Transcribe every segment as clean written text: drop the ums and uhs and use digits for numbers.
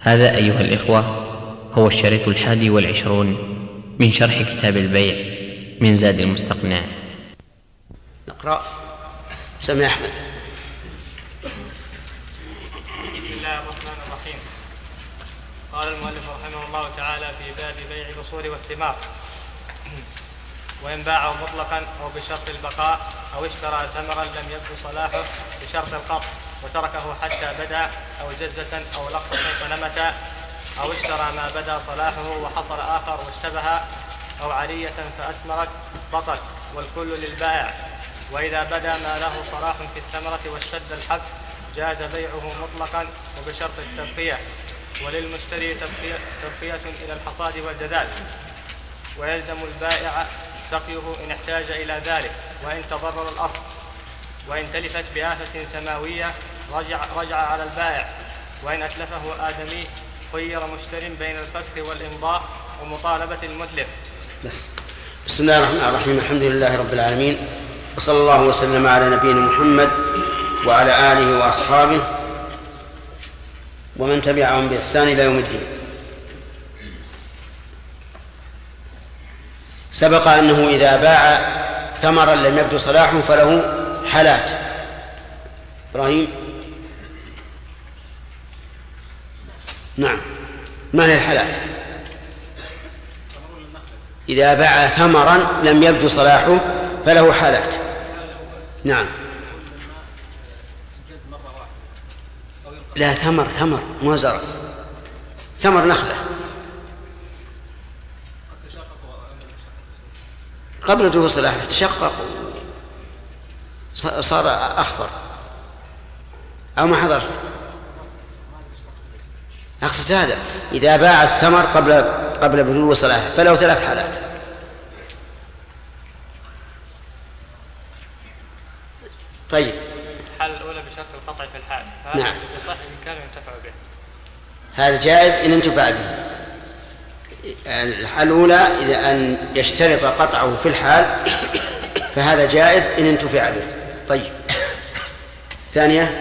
هذا أيها الإخوة هو الشريط 21 من شرح كتاب البيع من زاد المستقنع. نقرأ. سمع أحمد. بسم الله الرحمن الرحيم. قال المؤلف رحمه الله تعالى في باب بيع الأصول والثمار: وإن باعه مطلقا أو بشرط البقاء أو اشترى ثمرا لم يبدو صلاحه بشرط القطع وتركه حتى بدا أو جزة أو لقطة فنمت، أو اشترى ما بدا صلاحه وحصل آخر واشتبه، أو عرية فأثمرت بطل، والكل للبائع. وإذا بدا ما له صلاح في الثمرة واشتد الحب جاز بيعه مطلقا وبشرط التبقية، وللمشتري تبقية إلى الحصاد والجذاذ، ويلزم البائع سقيه إن احتاج إلى ذلك وإن تضرر الأصل. وإن تلفت بآفة سماوية رجع على البائع، وإن أتلفه آدمي خير مشتر بين الفسخ والإمضاء ومطالبة المتلف. بسم الله الرحمن الرحيم. الحمد لله رب العالمين، وصلى الله وسلم على نبينا محمد وعلى آله وأصحابه ومن تبعهم بإحسان إلى يوم الدين. سبق أنه إذا باع ثمرا لم يبدو صلاحه فله حالات. إبراهيم. نعم، ما هي الحالات؟ إذا باع ثمرا لم يبدو صلاحه فله حالات. نعم. لا، ثمر مو زرع، ثمر نخلة قبل دخول صلاحه تشقق صار أخضر. أو ما حضرت؟ أقصد هذا، إذا باع الثمر قبل بلوغ صلاحه فله 3 حالات. طيب، الحالة الأولى بشرط القطع في الحال، نعم، يصح إن كان ينتفع به. هذا جائز إن انتفع به. الحالة الأولى إذا أن يشترط قطعه في الحال فهذا جائز إن انتفع به. طيب، الثانية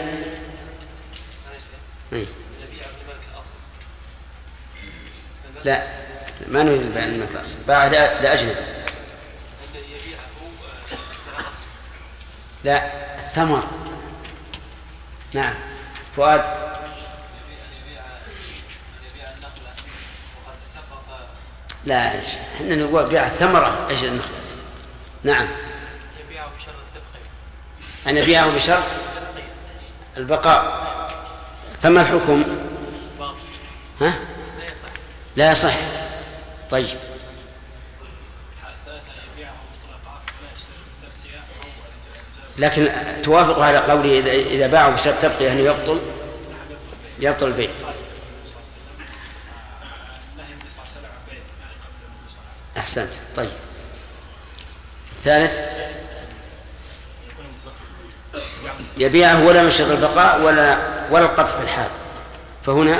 لا، ما نريد البيع الملك الأصل، باع لأجنبي. لا، الثمر. نعم، فؤاد. لا، احنا نقول بيع الثمرة ايش النخلة. نعم، يبيعه بشرط التبقية. أن يبيعه بشرط البقاء. فما الحكم؟ ها؟ لا يصح. طيب، لكن توافق على قوله إذا باعوا بشرط تبقية أنه يبطل البيع. أحسنت. طيب، الثالث يبيعه ولا مشرط البقاء ولا القطع في الحال، فهنا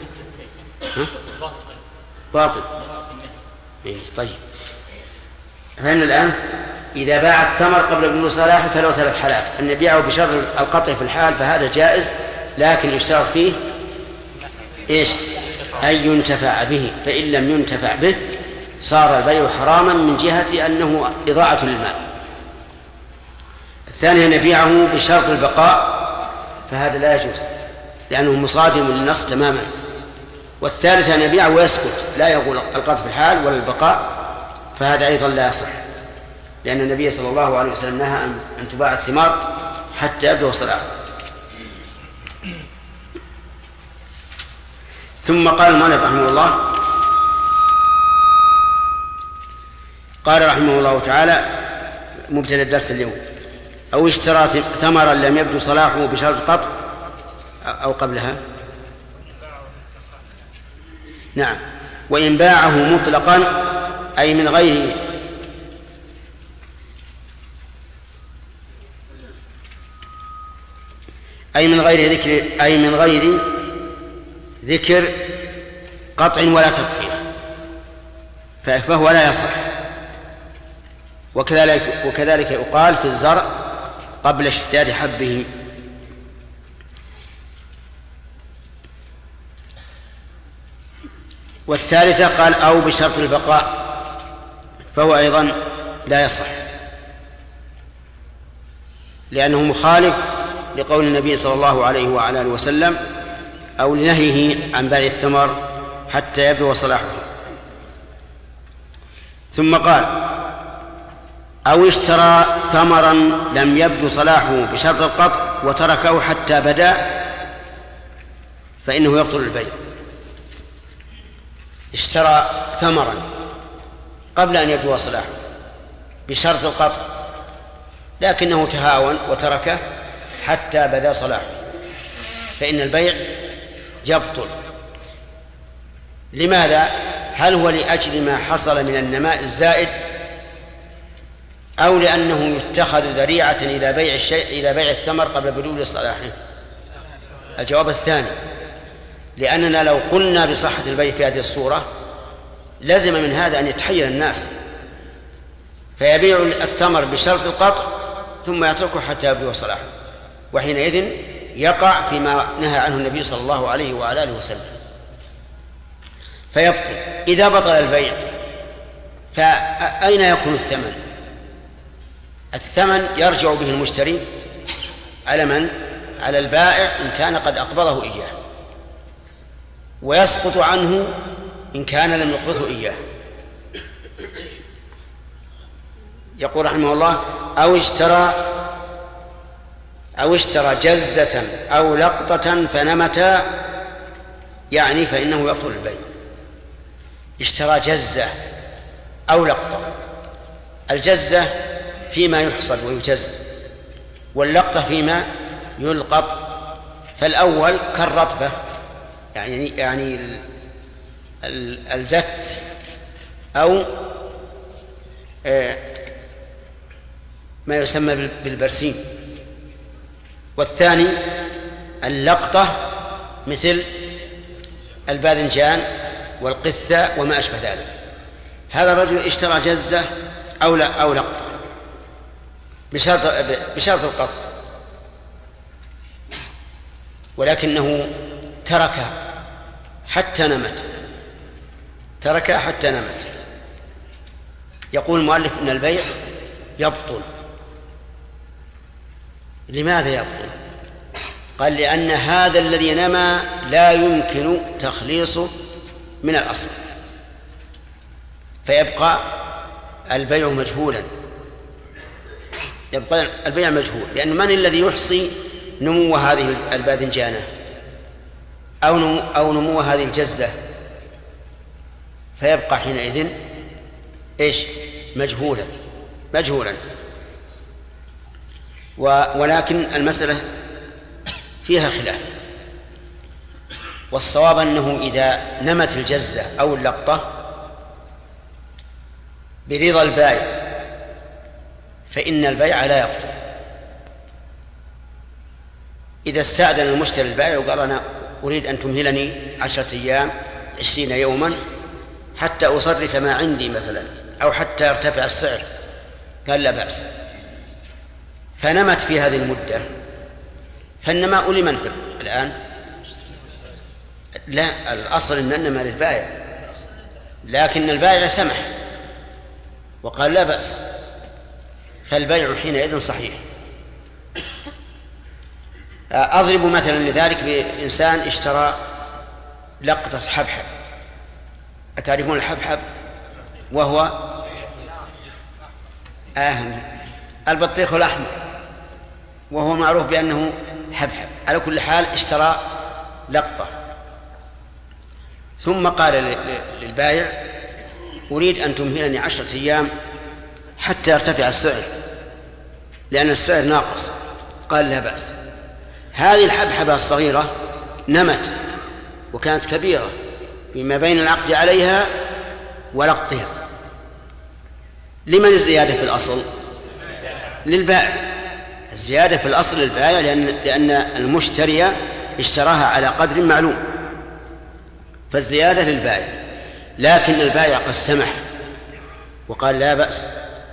باطل. طيب، فإن الآن إذا باع الثمر قبل بلوغ صلاحه فله 3 حالات: أن يبيعه بشرط القطع في الحال فهذا جائز، لكن يشترط فيه إيش؟ أن ينتفع به، فإن لم ينتفع به صار البيع حراما من جهة أنه إضاعة للمال. الثانية أن يبيعه بشرط البقاء فهذا لا يجوز لأنه مصادم للنص تماما. والثالثة أن يبيعه ويسكت، لا يقول القطع في الحال ولا البقاء، فهذا أيضا لا يصح، لأن النبي صلى الله عليه وسلم نهى أن تباع الثمار حتى يبدو صلاحه. ثم قال المؤلف رحمه الله، قال رحمه الله تعالى مبتدأ الدرس اليوم: أو اشترى ثمرا لم يبدو صلاحه بشرط قطع أو قبلها. نعم، وإن باعه مطلقا أي من غير ذكر قطع ولا تبقية فهو لا يصح. وكذلك يقال في الزرع قبل اشتداد حبه. والثالثة قال أو بشرط البقاء، فهو أيضا لا يصح، لأنه مخالف لقول النبي صلى الله عليه وعلى آله وسلم أو لنهيه عن بيع الثمر حتى يبدو صلاحه. ثم قال أو اشترى ثمرا لم يبدو صلاحه بشرط القطع وتركه حتى بدا، فإنه يبطل البيع. اشترى ثمرا قبل أن يبدو صلاحه بشرط القطع، لكنه تهاون وتركه حتى بدا صلاحه، فإن البيع يبطل. لماذا؟ هل هو لأجل ما حصل من النماء الزائد، أو لأنه يتخذ ذريعة إلى بيع الشيء إلى بيع الثمر قبل بلوغ صلاحه؟ الجواب الثاني، لأننا لو قلنا بصحة البيع في هذه الصورة لازم من هذا أن يتحير الناس، فيبيع الثمر بشرط القطع ثم يتركه حتى يبدو صلاحه، وحينئذ يقع فيما نهى عنه النبي صلى الله عليه وعلى آله وسلم، فيبطل. إذا بطل البيع فأين يكون الثمن؟ الثمن يرجع به المشتري على من؟ على البائع إن كان قد أقبضه إياه، ويسقط عنه إن كان لم يقبضه إياه. يقول رحمه الله أو اشترى جزة أو لقطة فنمتا، يعني فإنه يبطل البيع. اشترى جزة أو لقطة، الجزة فيما يحصد ويجز، واللقطة فيما يلقط، فالأول كالرطبة يعني الزت أو ما يسمى بالبرسيم، والثاني اللقطة مثل الباذنجان والقثة وما أشبه ذلك. هذا الرجل اشترى جزة أو لقطة بشرط القطع، ولكنه تركها حتى نمت. يقول المؤلف إن البيع يبطل. لماذا يبطل؟ قال لأن هذا الذي نمى لا يمكن تخليصه من الأصل، فيبقى البيع مجهولا. يبقى البيع مجهول، لأن من الذي يحصي نمو هذه الباذنجانة أو نمو هذه الجزة؟ فيبقى حينئذ مجهولا. ولكن المسألة فيها خلاف، والصواب أنه إذا نمت الجزة أو اللقطة برضا البائع فإن البيع لا يبطل. إذا استأذن المشتري البائع وقال أنا أريد أن تمهلني 10 أيام 20 يوما حتى أصرف ما عندي مثلا، أو حتى يرتفع السعر، قال لا بأس، فنمت في هذه المدة، فالنماء لمن الآن؟ لا، الأصل أن النماء للبائع، لكن البائع سمح وقال لا بأس، فالبيع حينئذ صحيح. أضرب مثلا لذلك بإنسان اشترى لقطة حبحب. أتعرفون الحبحب؟ وهو البطيخ الأحمر، وهو معروف بأنه حبحب. على كل حال اشترى لقطة، ثم قال للبائع أريد أن تمهلني 10 أيام حتى يرتفع السعر، لأن السعر ناقص. قال لا بأس. هذه الحبحبة الصغيرة نمت وكانت كبيرة فيما بين العقد عليها ولقطها. لمن الزيادة في الأصل؟ للبائع. الزيادة في الأصل للبائع، لأن المشتري اشتراها على قدر معلوم، فالزيادة للبائع. لكن البائع قد سمح وقال لا بأس،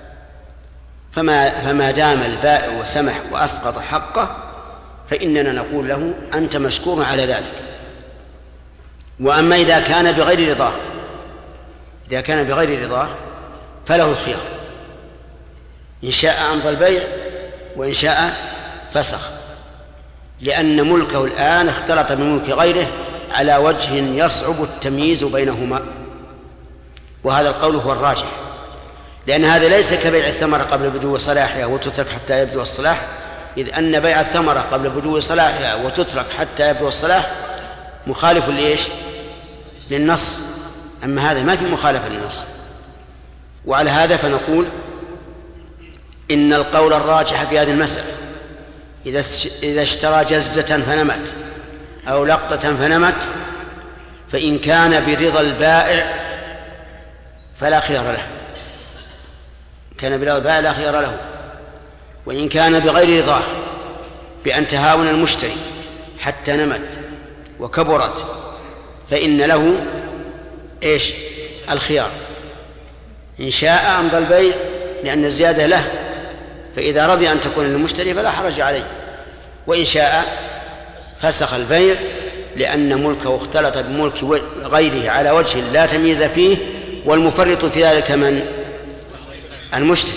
فما دام البائع وسمح وأسقط حقه فإننا نقول له أنت مشكور على ذلك. وأما إذا كان بغير رضاه، إذا كان بغير رضاه فله الخيار، إن شاء أمضى البيع وإن شاء فسخ، لأن ملكه الآن اختلط بملك غيره على وجه يصعب التمييز بينهما، وهذا القول هو الراجح، لأن هذا ليس كبيع الثمرة قبل بدو صلاحها وتترك حتى يبدو الصلاح، إذ أن بيع الثمرة قبل بدو صلاحها وتترك حتى يبدو الصلاح مخالف لإيش؟ للنص، أما هذا ما في مخالفة للنص. وعلى هذا فنقول إن القول الراجح في هذه المسألة إذا اشترى جزة فنمت أو لقطة فنمت، فإن كان برضا البائع فلا خيار له، كان برضا البائع لا خيار له. وإن كان بغير رضاه بأن تهاون المشتري حتى نمت وكبرت فإن له إيش؟ الخيار، إن شاء أمضى البيع لأن الزيادة له، فإذا رضي أن تكون للمشتري فلا حرج عليه، وإن شاء فسخ البيع لأن ملكه اختلط بملك غيره على وجه لا تمييز فيه، والمفرط في ذلك من؟ المشتري،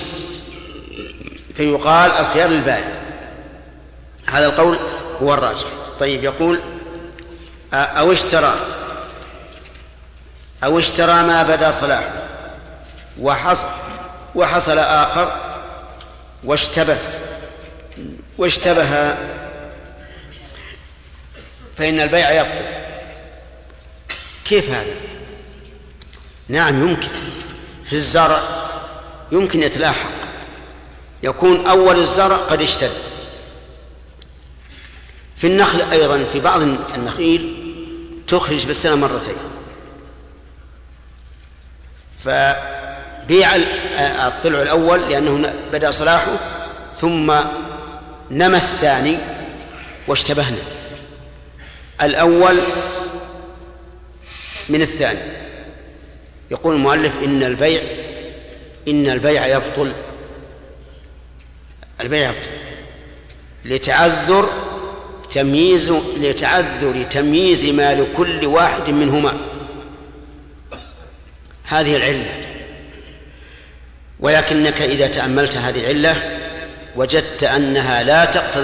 فيقال الخيار للبائع. هذا القول هو الراجح. طيب، يقول أو اشترى ما بدا صلاحه وحصل آخر واشتبه فإن البيع يبطل. كيف هذا؟ نعم يمكن، في الزرع يمكن يتلاحق، يكون أول الزرع قد اشتد. في النخل أيضا، في بعض النخيل تخرج بالسنة مرتين، فبيع الطلع الأول لأنه بدأ صلاحه، ثم نمى الثاني واشتبهنا الأول من الثاني. يقول المؤلف إن البيع يبطل، البيع يبطل لتعذر تمييز ما لكل واحد منهما، هذه العلة. ولكنك إذا تأملت هذه العلة وجدت أنها لا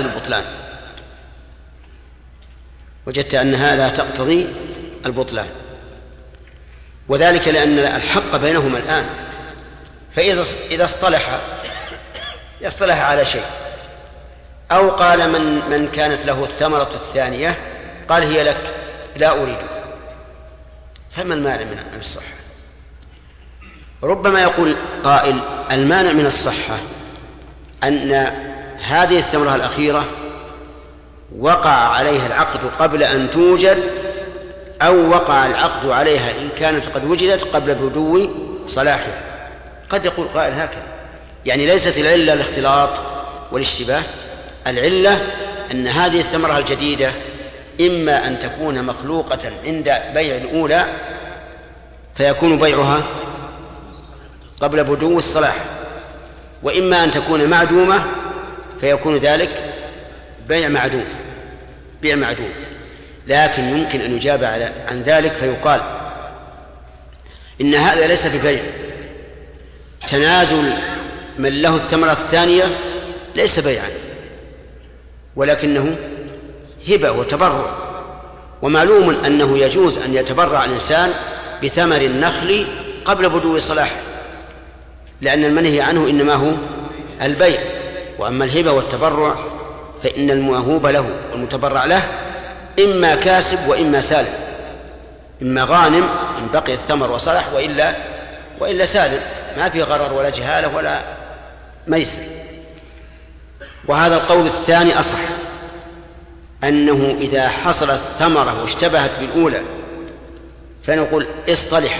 تقتضي البطلان، وذلك لأن الحق بينهما الآن، فإذا اصطلح على شيء، أو قال من كانت له الثمرة الثانية قال هي لك لا أريدها، فما المانع من الصحة؟ ربما يقول قائل المانع من الصحة أن هذه الثمرة الأخيرة وقع عليها العقد قبل أن توجد، أو وقع العقد عليها إن كانت قد وجدت قبل بدو صلاحها. قد يقول قائل هكذا، يعني ليست العلة الاختلاط والاشتباه، العلة أن هذه الثمرة الجديدة إما أن تكون مخلوقة عند بيع الأولى فيكون بيعها قبل بدو الصلاح، وإما أن تكون معدومة فيكون ذلك بيع معدوم. لكن يمكن أن يجاب عن ذلك فيقال إن هذا ليس ببيع، تنازل من له الثمرة الثانية ليس بيعا، ولكنه هبة وتبرع، ومعلوم أنه يجوز أن يتبرع الإنسان بثمر النخل قبل بدو صلاحه، لأن المنهي عنه إنما هو البيع. وأما الهبة والتبرع فإن الموهوب له والمتبرع له إما كاسب وإما سالم، إما غانم إن بقي الثمر وصلح وإلا سالم، ما في غرر ولا جهالة ولا ميسر. وهذا القول الثاني أصح، أنه إذا حصلت الثمرة واشتبهت بالأولى فنقول اصطلح،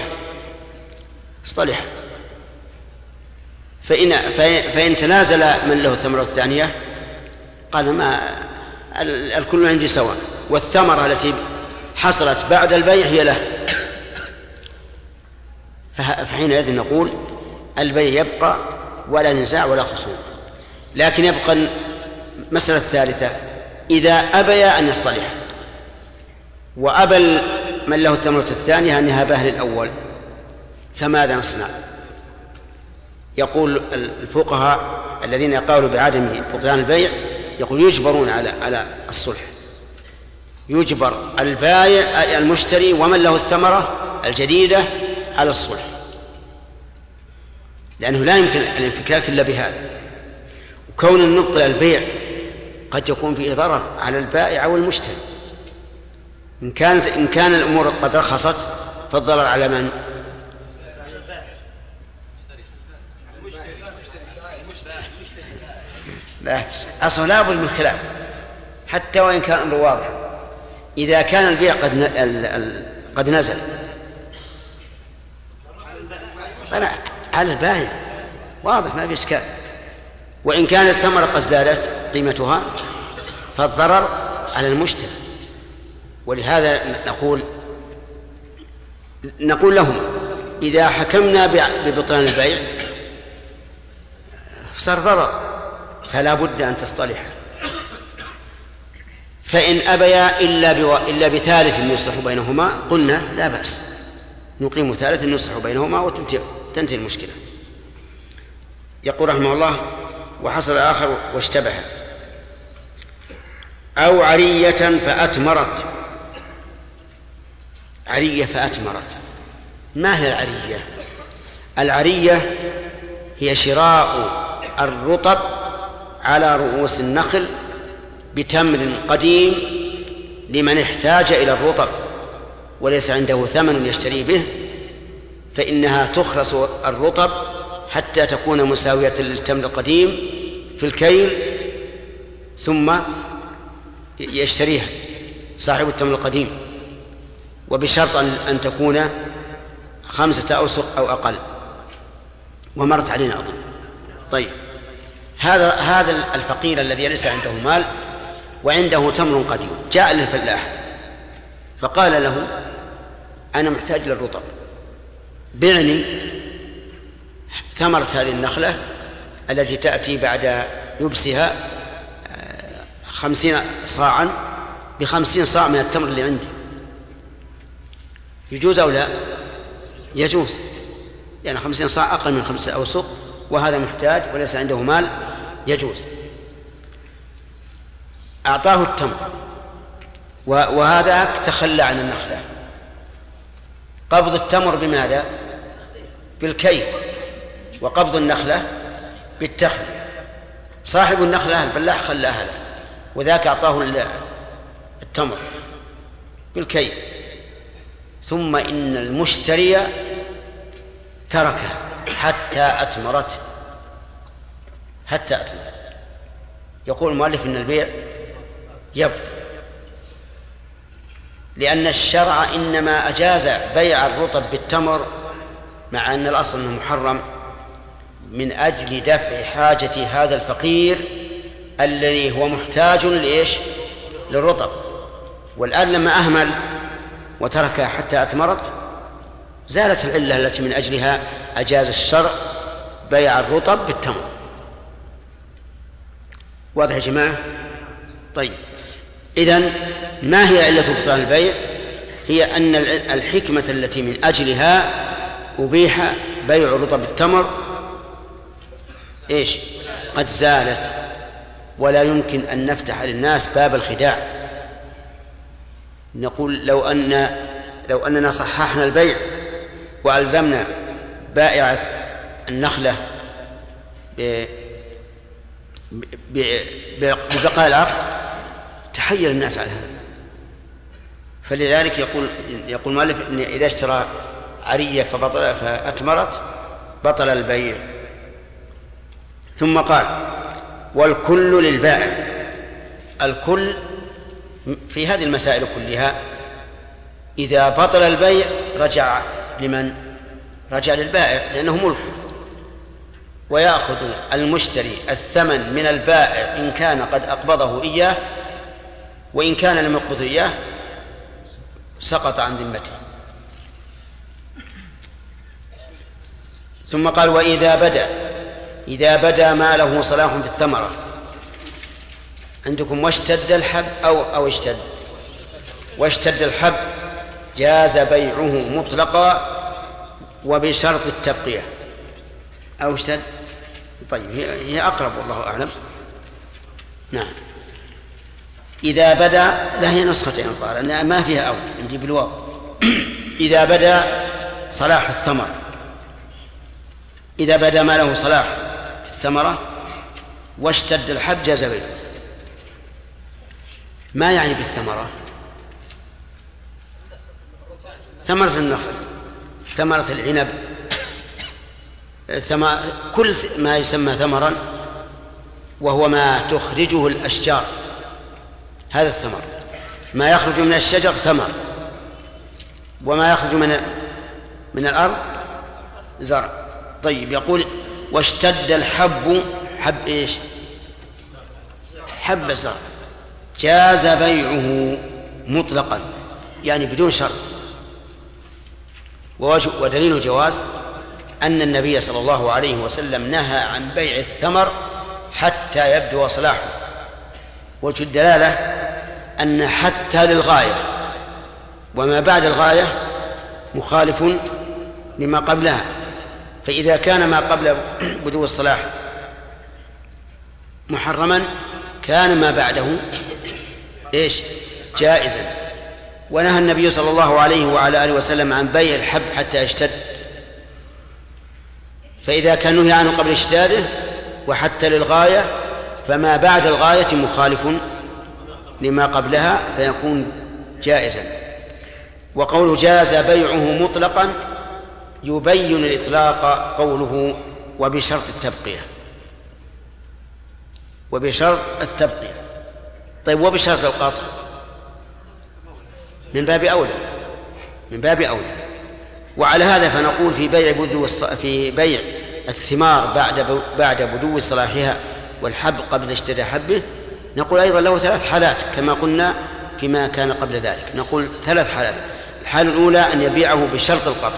فإن تنازل من له الثمرة الثانية قال ما الكل عندي سواء، والثمرة التي حصلت بعد البيع هي له، فحينئذ نقول البيع يبقى ولا نزاع ولا خصوم. لكن يبقى المسألة الثالثة، إذا أبيا أن يصطلح وأبى من له الثمرة الثانية أنها باه للأول، فماذا نصنع؟ يقول الفقهاء الذين يقالوا بعدم بطلان البيع يقول يجبرون على الصلح، يجبر البائع المشتري ومن له الثمرة الجديدة على الصلح، لأنه لا يمكن الانفكاك إلا بهذا. وكون أن نبطل البيع قد يكون فيه ضرر على البائع أو المشتري. إن كان الأمور قد رخصت فالضرر على من؟ لا، أصلا لا بد من خلاف حتى وإن كان الأمر واضحا. إذا كان البيع قد نزل على البائع واضح ما في إشكال، وإن كانت الثمرة قد زادت قيمتها فالضرر على المشتري. ولهذا نقول لهم إذا حكمنا ببطلان البيع صار ضرر، فلا بد أن تصطلح. فإن أبيا إلا بثالث يصلح بينهما قلنا لا بأس، نقيم ثالث يصلح بينهما وتنتهي المشكلة. يقول رحمه الله: وحصل آخر واشتبه أو عرية فأتمرت. عرية فأتمرت، ما هي العرية؟ العرية هي شراء الرطب على رؤوس النخل بتمر قديم لمن احتاج إلى الرطب وليس عنده ثمن يشتري به، فإنها تخلص الرطب حتى تكون مساوية للتمر القديم في الكيل، ثم يشتريها صاحب التمر القديم، وبشرط أن تكون 5 أوسق أو أقل، ومرت علينا أظن. طيب، هذا الفقير الذي ليس عنده مال وعنده تمر قديم جاء للفلاح فقال له: أنا محتاج للرطب، بعني ثمرة هذه النخلة التي تأتي بعد يبسها 50 صاعا ب50 صاع من التمر اللي عندي. يجوز أو لا؟ يجوز، يعني 50 صاع أقل من 5 أوسق، وهذا محتاج وليس عنده مال، يجوز. أعطاه التمر وهذا تخلى عن النخلة. قبض التمر بماذا؟ بالكيل، وقبض النخلة بالتخلية. صاحب النخلة الفلاح خلاها له، وذاك أعطاه التمر بالكيل، ثم إن المشتري تركها حتى أتمرت. يقول المؤلف إن البيع يبطل، لأن الشرع إنما أجاز بيع الرطب بالتمر مع أن الأصل أنه محرم من أجل دفع حاجة هذا الفقير الذي هو محتاج للرطب. والآن لما أهمل وتركها حتى أتمرت زالت العلة التي من أجلها أجاز الشرع بيع الرطب بالتمر. واضح يا جماعة؟ طيب، إذن ما هي علة بطلان البيع؟ هي أن الحكمة التي من أجلها أبيح بيع الرطب بالتمر قد زالت، ولا يمكن أن نفتح للناس باب الخداع. نقول لو أننا صححنا البيع وألزمنا بائع النخلة ببقاء العقد تحير الناس على هذا. فلذلك يقول المؤلف إن إذا اشترى عرية فأتمرت بطل البيع. ثم قال: والكل للبائع. الكل في هذه المسائل كلها إذا بطل البيع رجع لمن؟ رجع للبائع، لأنه ملك، ويأخذ المشتري الثمن من البائع إن كان قد أقبضه إياه، وإن كان لم يقبضه إياه سقط عن ذمته. ثم قال: إذا بدا ما له صلاح في الثمرة. عندكم واشتد الحب أو اشتد؟ واشتد الحب جاز بيعه مطلقا وبشرط التبقية أو اشتد. طيب هي أقرب والله أعلم. نعم. إذا بدا، لا هي نسختين الظاهر أنها ما فيها أو عندي بالواو. إذا بدا صلاح الثمر، إذا بدا ما له صلاح في الثمرة واشتد الحب جاز بيعه. ما يعني بالثمرة؟ ثمرة النخل، ثمرة العنب، كل ما يسمى ثمرا وهو ما تخرجه الأشجار، هذا الثمر. ما يخرج من الشجر ثمر، وما يخرج من الأرض زرع. طيب يقول واشتد الحب، حب إيش؟ حب الزرع، جاز بيعه مطلقا يعني بدون شرط. ودليل الجواز أن النبي صلى الله عليه وسلم نهى عن بيع الثمر حتى يبدو صلاحه. وجه الدلالة أن حتى للغاية، وما بعد الغاية مخالف لما قبلها. فإذا كان ما قبل بدو الصلاح محرما كان ما بعده إيش؟ جائزا. ونهى النبي صلى الله عليه وعلى آله وسلم عن بيع الحب حتى يشتد. فإذا كان نهي عنه قبل اشتداده وحتى للغاية فما بعد الغاية مخالف لما قبلها فيكون جائزا. وقوله جاز بيعه مطلقا يبين الإطلاق قوله وبشرط التبقية، وبشرط التبقية. طيب وبشرط القطع من باب أولى، من باب أولى. وعلى هذا فنقول في بيع الثمار بعد بدو صلاحها والحب قبل اشتداد حبه، نقول أيضا له 3 حالات كما قلنا فيما كان قبل ذلك. نقول 3 حالات. الحالة الأولى أن يبيعه بشرط القطع،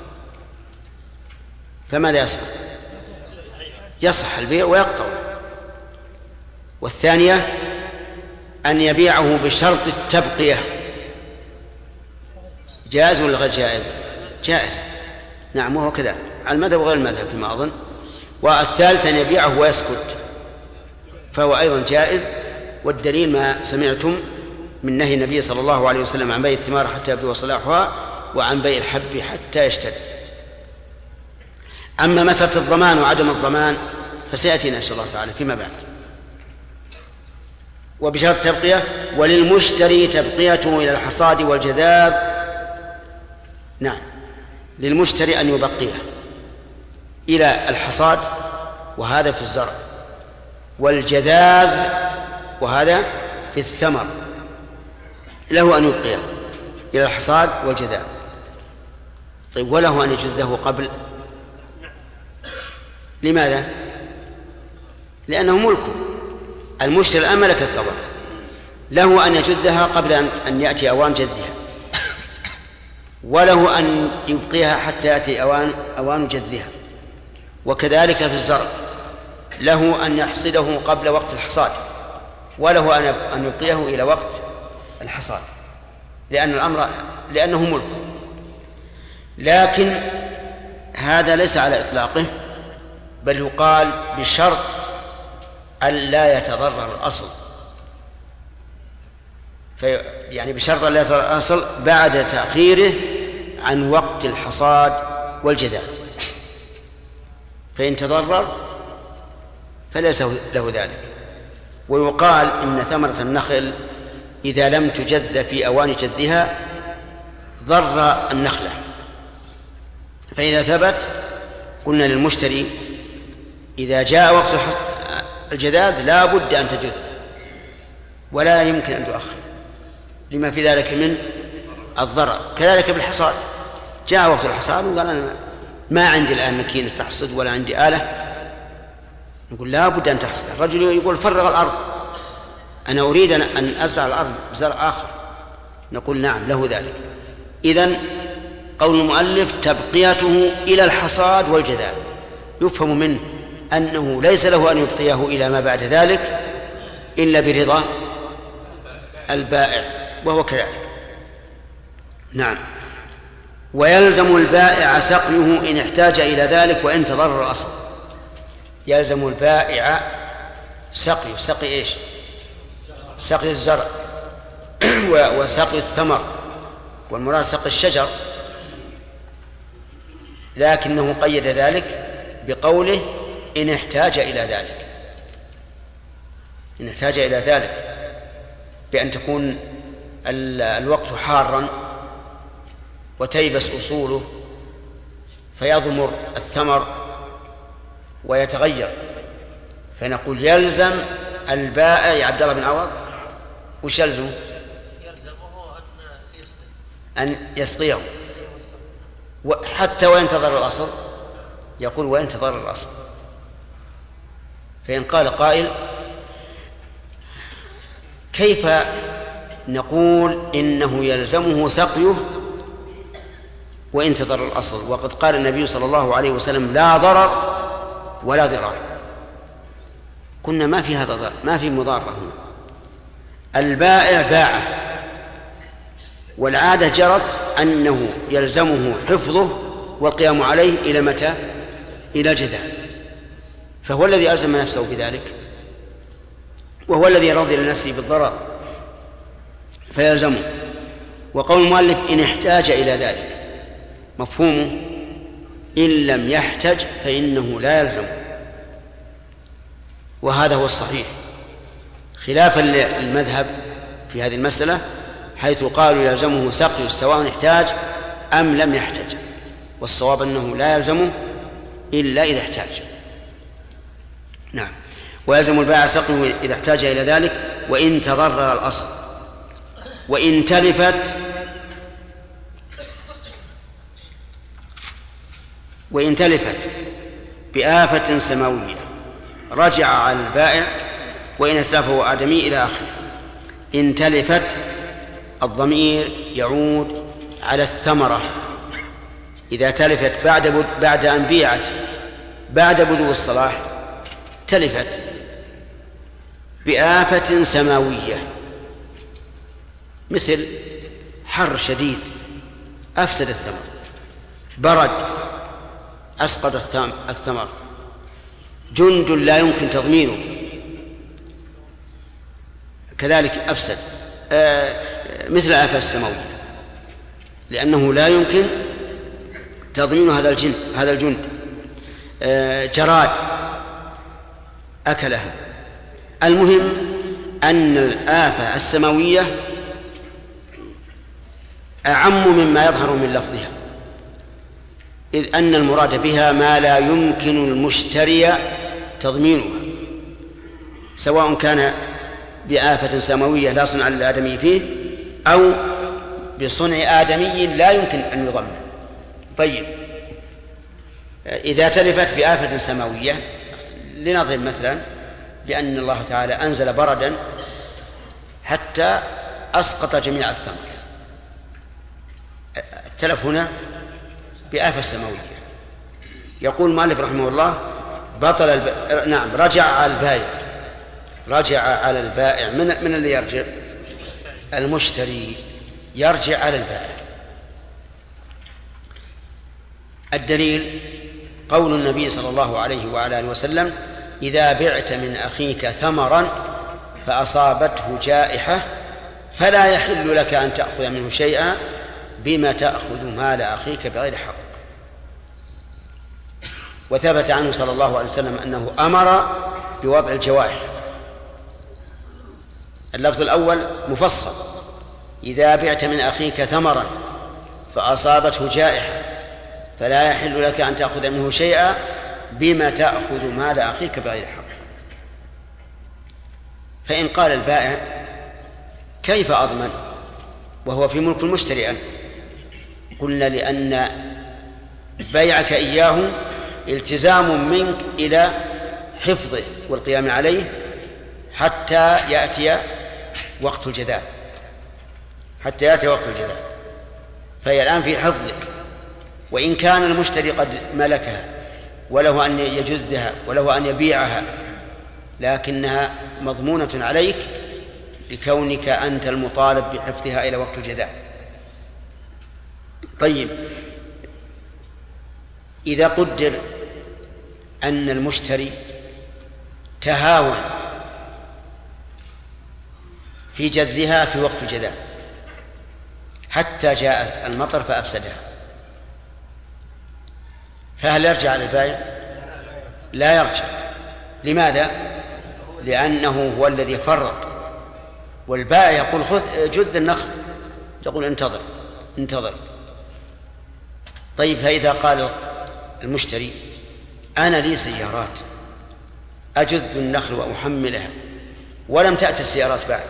فماذا يصح؟ يصح البيع ويقطع. والثانية أن يبيعه بشرط التبقية، جائز ولا غير جائز؟ جائز. نعم وهو كذا على المذهب وغير المذهب فيما أظن. والثالث أن يبيعه ويسكت، فهو أيضا جائز. والدليل ما سمعتم من نهي النبي صلى الله عليه وسلم عن بيع الثمار حتى يبدو صلاحها وعن بيع الحب حتى يشتد. أما مسألة الضمان وعدم الضمان فسيأتينا إن شاء الله تعالى فيما بعد. وبشرط التبقية وللمشتري تبقيته إلى الحصاد والجذاذ. نعم، للمشتري أن يبقيه إلى الحصاد وهذا في الزرع، والجذاذ وهذا في الثمر، له أن يبقيه إلى الحصاد والجذاذ. طيب وله أن يجذه قبل؟ لماذا؟ لأنه ملكه. المشتري الآن ملك الثمر، له أن يجذها قبل أن يأتي أوان جذها، وله أن يبقيها حتى يأتي أوان جذها. وكذلك في الزرع له أن يحصده قبل وقت الحصاد، وله أن يبقيه إلى وقت الحصاد، لأنه ملكه. لكن هذا ليس على إطلاقه، بل يقال بشرط ألا يتضرر الأصل، يعني بشرط ألا يتضرر الأصل بعد تأخيره عن وقت الحصاد والجذاذ. فإن تضرر فليس له ذلك. ويقال إن ثمرة النخل إذا لم تجذ في أوان جذها ضر النخلة، فإذا ثبت قلنا للمشتري إذا جاء وقت الجذاذ لا بد أن تجذ ولا يمكن أن تؤخر لما في ذلك من الضرر. كذلك بالحصاد، جاء وقت الحصاد وقال أنا ما عندي الآن مكينة تحصد ولا عندي آلة، نقول لا بد أن تحصد. الرجل يقول فرغ الأرض، أنا أريد أن أزرع الأرض بزرع آخر، نقول نعم له ذلك. إذن قول المؤلف تبقيته إلى الحصاد والجذاذ يفهم منه أنه ليس له أن يبقيه إلى ما بعد ذلك إلا برضا البائع، وهو كذلك. نعم. ويلزم البائع سقيه إن احتاج إلى ذلك وإن تضرر الأصل. يلزم البائع سقي إيش؟ سقي الزرع وسقي الثمر، والمراد سقي الشجر، لكنه قيد ذلك بقوله إن احتاج إلى ذلك. إن احتاج إلى ذلك بأن تكون الوقت حارا وتيبس أصوله فيضمر الثمر ويتغير، فنقول يلزم البائع يا عبد الله بن عوض. وش يلزمه؟ يلزمه أن يسقيه حتى وإن تضر الأصل. يقول وإن تضر الأصل. فإن قال قائل كيف نقول إنه يلزمه سقيه وإن تضر الأصل، وقد قال النبي صلى الله عليه وسلم لا ضرر ولا ضرار؟ قلنا ما في هذا، ما في مضارة هنا. البائع باعه، والعادة جرت أنه يلزمه حفظه والقيام عليه إلى متى؟ إلى الجذع، فهو الذي ألزم نفسه بذلك، وهو الذي رضي لنفسه بالضرر فيلزمه. وقول المؤلف إن احتاج إلى ذلك مفهومه إن لم يحتج فإنه لا يلزم، وهذا هو الصحيح خلافا للمذهب في هذه المسألة، حيث قالوا يلزمه سقي سواء احتاج أم لم يحتج، والصواب أنه لا يلزمه إلا إذا احتاج. نعم. ويلزم البائع سقيه إذا احتاج إلى ذلك وإن تضرر الأصل. وإن تلفت بآفة سماوية رجع على البائع وإن أتلفه آدمي إلى آخره. إن تلفت الضمير يعود على الثمرة، إذا تلفت بعد أن بيعت بعد بدو الصلاح تلفت بآفة سماوية، مثل حر شديد أفسد الثمر، برد أسقط الثمر، جند لا يمكن تضمينه كذلك أفسد، مثل الآفة السماوية، لأنه لا يمكن تضمين هذا الجند. جراد أكلها. المهم أن الآفة السماوية أعم مما يظهر من لفظها، إذ أن المراد بها ما لا يمكن المشتري تضمينها، سواء كان بآفة سماوية لا صنع للآدمي فيه أو بصنع آدمي لا يمكن أن يضمن. طيب، إذا تلفت بآفة سماوية، لنضرب مثلا بأن الله تعالى أنزل بردا حتى أسقط جميع الثمر، التلف هنا بآفة سماوية. يقول المؤلف رحمه الله نعم، رجع على البائع. من اللي يرجع؟ المشتري يرجع على البائع. الدليل قول النبي صلى الله عليه وعلى آله وسلم إذا بعت من أخيك ثمرا فأصابته جائحة فلا يحل لك أن تأخذ منه شيئا بما تأخذ مال أخيك بغير حق. وثبت عنه صلى الله عليه وسلم أنه أمر بوضع الجوائح. اللفظ الأول مفصل: إذا بعت من أخيك ثمرا فأصابته جائحة فلا يحل لك أن تأخذ منه شيئا بما تأخذ مال أخيك بغير حق. فإن قال البائع كيف أضمن وهو في ملك المشتري أنت؟ قلنا لأن بيعك إياه التزام منك إلى حفظه والقيام عليه حتى يأتي وقت الجذاذ، فهي الآن في حفظك، وإن كان المشتري قد ملكها وله أن يجذها وله أن يبيعها، لكنها مضمونة عليك لكونك أنت المطالب بحفظها إلى وقت الجذاذ. طيب، إذا قدر أن المشتري تهاون في جذها في وقت الجذاب حتى جاء المطر فأفسدها، فهل يرجع على البائع؟ لا يرجع. لماذا؟ لأنه هو الذي فرط، والبائع يقول خذ جذ النخل، يقول انتظر. طيب، فإذا قال المشتري أنا لي سيارات أجذ النخل وأحملها ولم تأتي السيارات بعد،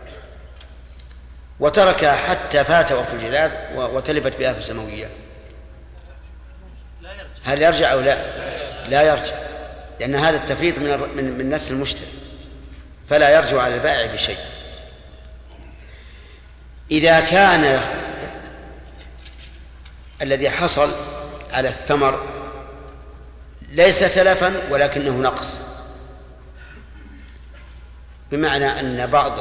وتركها حتى فات وقت الجذاب وتلفت بآفة سماوية، هل يرجع أو لا؟ لا يرجع، لأن هذا التفريط من نفس المشتري، فلا يرجع على البائع بشيء. إذا كان الذي حصل على الثمر ليس تلفا ولكنه نقص، بمعنى أن بعض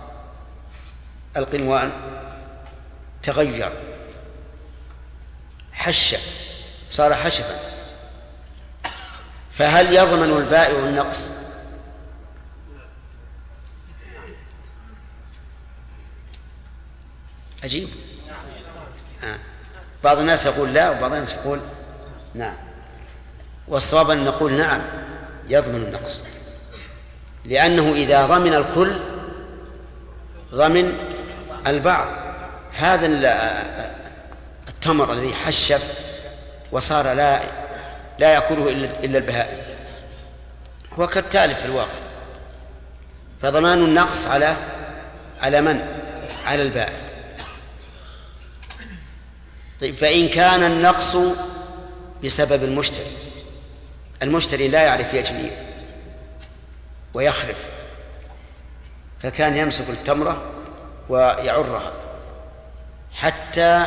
القنوان تغير صار حشفا، فهل يضمن البائع النقص؟ أجيب. بعض الناس يقول لا، وبعض الناس يقول نعم، والصواب أن نقول نعم يضمن النقص، لأنه إذا ضمن الكل ضمن البعض. هذا التمر الذي حشف وصار لا يأكله إلا البهائم هو كالتالف في الواقع، فضمان النقص على من؟ على البائع. طيب، فإن كان النقص بسبب المشتري لا يعرف يجني ويخرف، فكان يمسك التمرة ويعرها حتى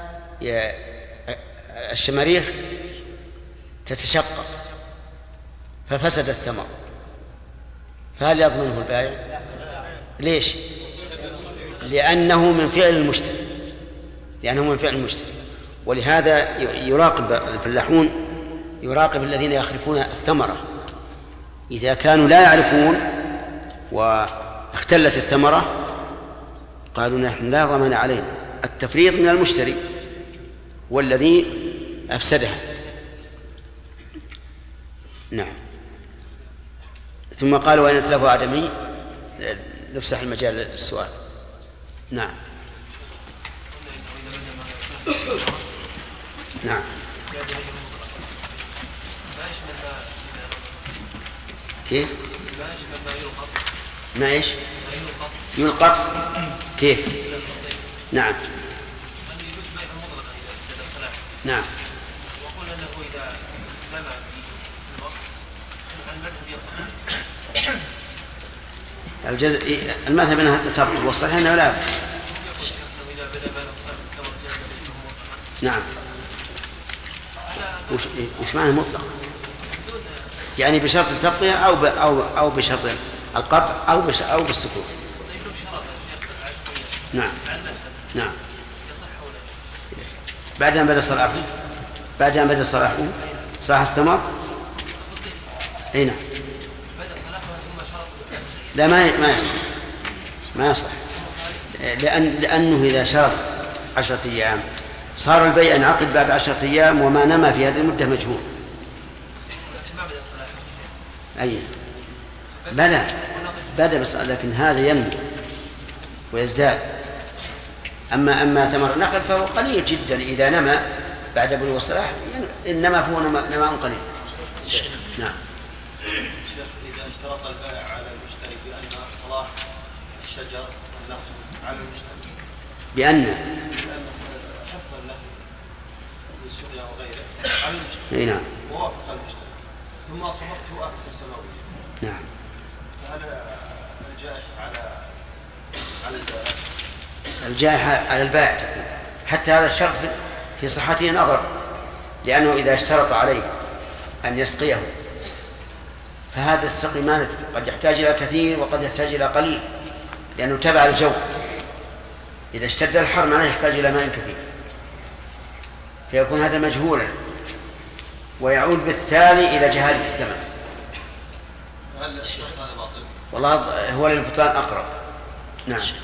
الشماريخ تتشقق ففسد الثمر، فهل يضمنه البائع؟ ليش؟ لأنه من فعل المشتري. ولهذا يراقب الفلاحون، يراقب الذين يخرفون الثمرة، إذا كانوا لا يعرفون واختلت الثمرة قالوا نحن لا ضمان علينا، التفريط من المشتري والذي أفسدها. نعم. ثم قال وإن اتلفوا آدمي، نفسح المجال للسؤال. نعم. نعم. كيف؟ ما إيش؟ يلقط كيف؟ نعم. نعم. وقلنا أنه إذا لم في الوقت المذهب أنها ترك، والصحيح أنه لا. نعم. وش معنى مطلق؟ يعني بشرط التبقية أو بشرط القطع أو بالسكوت. نعم. نعم. بعد أن بدأ صلاحه صلاح الثمر. أي نعم. لا، ما يصح لأنه إذا شرط 10 أيام صار البيع انعقد بعد 10 أيام، وما نما في هذه المدة مجهول. أي بدأ بس، لكن هذا ينمو ويزداد. أما ثمر النخل فهو قليل جدا، إذا نما بعد بلوغ الصلاح إنما فهو نماء قليل. نعم. شيخ، إذا اشترط البائع على المشتري بأن صلاح الشجر والنخل على المشتري بأن حفظ النخل في سوريا وغيره على المشتري. نعم. ووافق المشتري ثم صمته آفة سماوية. نعم. فهل الجائحة على البائع؟ الجائحة على البائع تكون، حتى هذا الشرط في صحته نظر، لأنه إذا اشترط عليه أن يسقيه فهذا السقي ما قد يحتاج إلى كثير وقد يحتاج إلى قليل، لأنه تبع الجو. إذا اشتد الحر معناه يحتاج إلى ماء كثير. فيكون هذا مجهولا ويعود بالتالي إلى جهالة الثمن. هل الشيخ هذا باطل؟ والله هو للبطلان أقرب. نعم. شيخ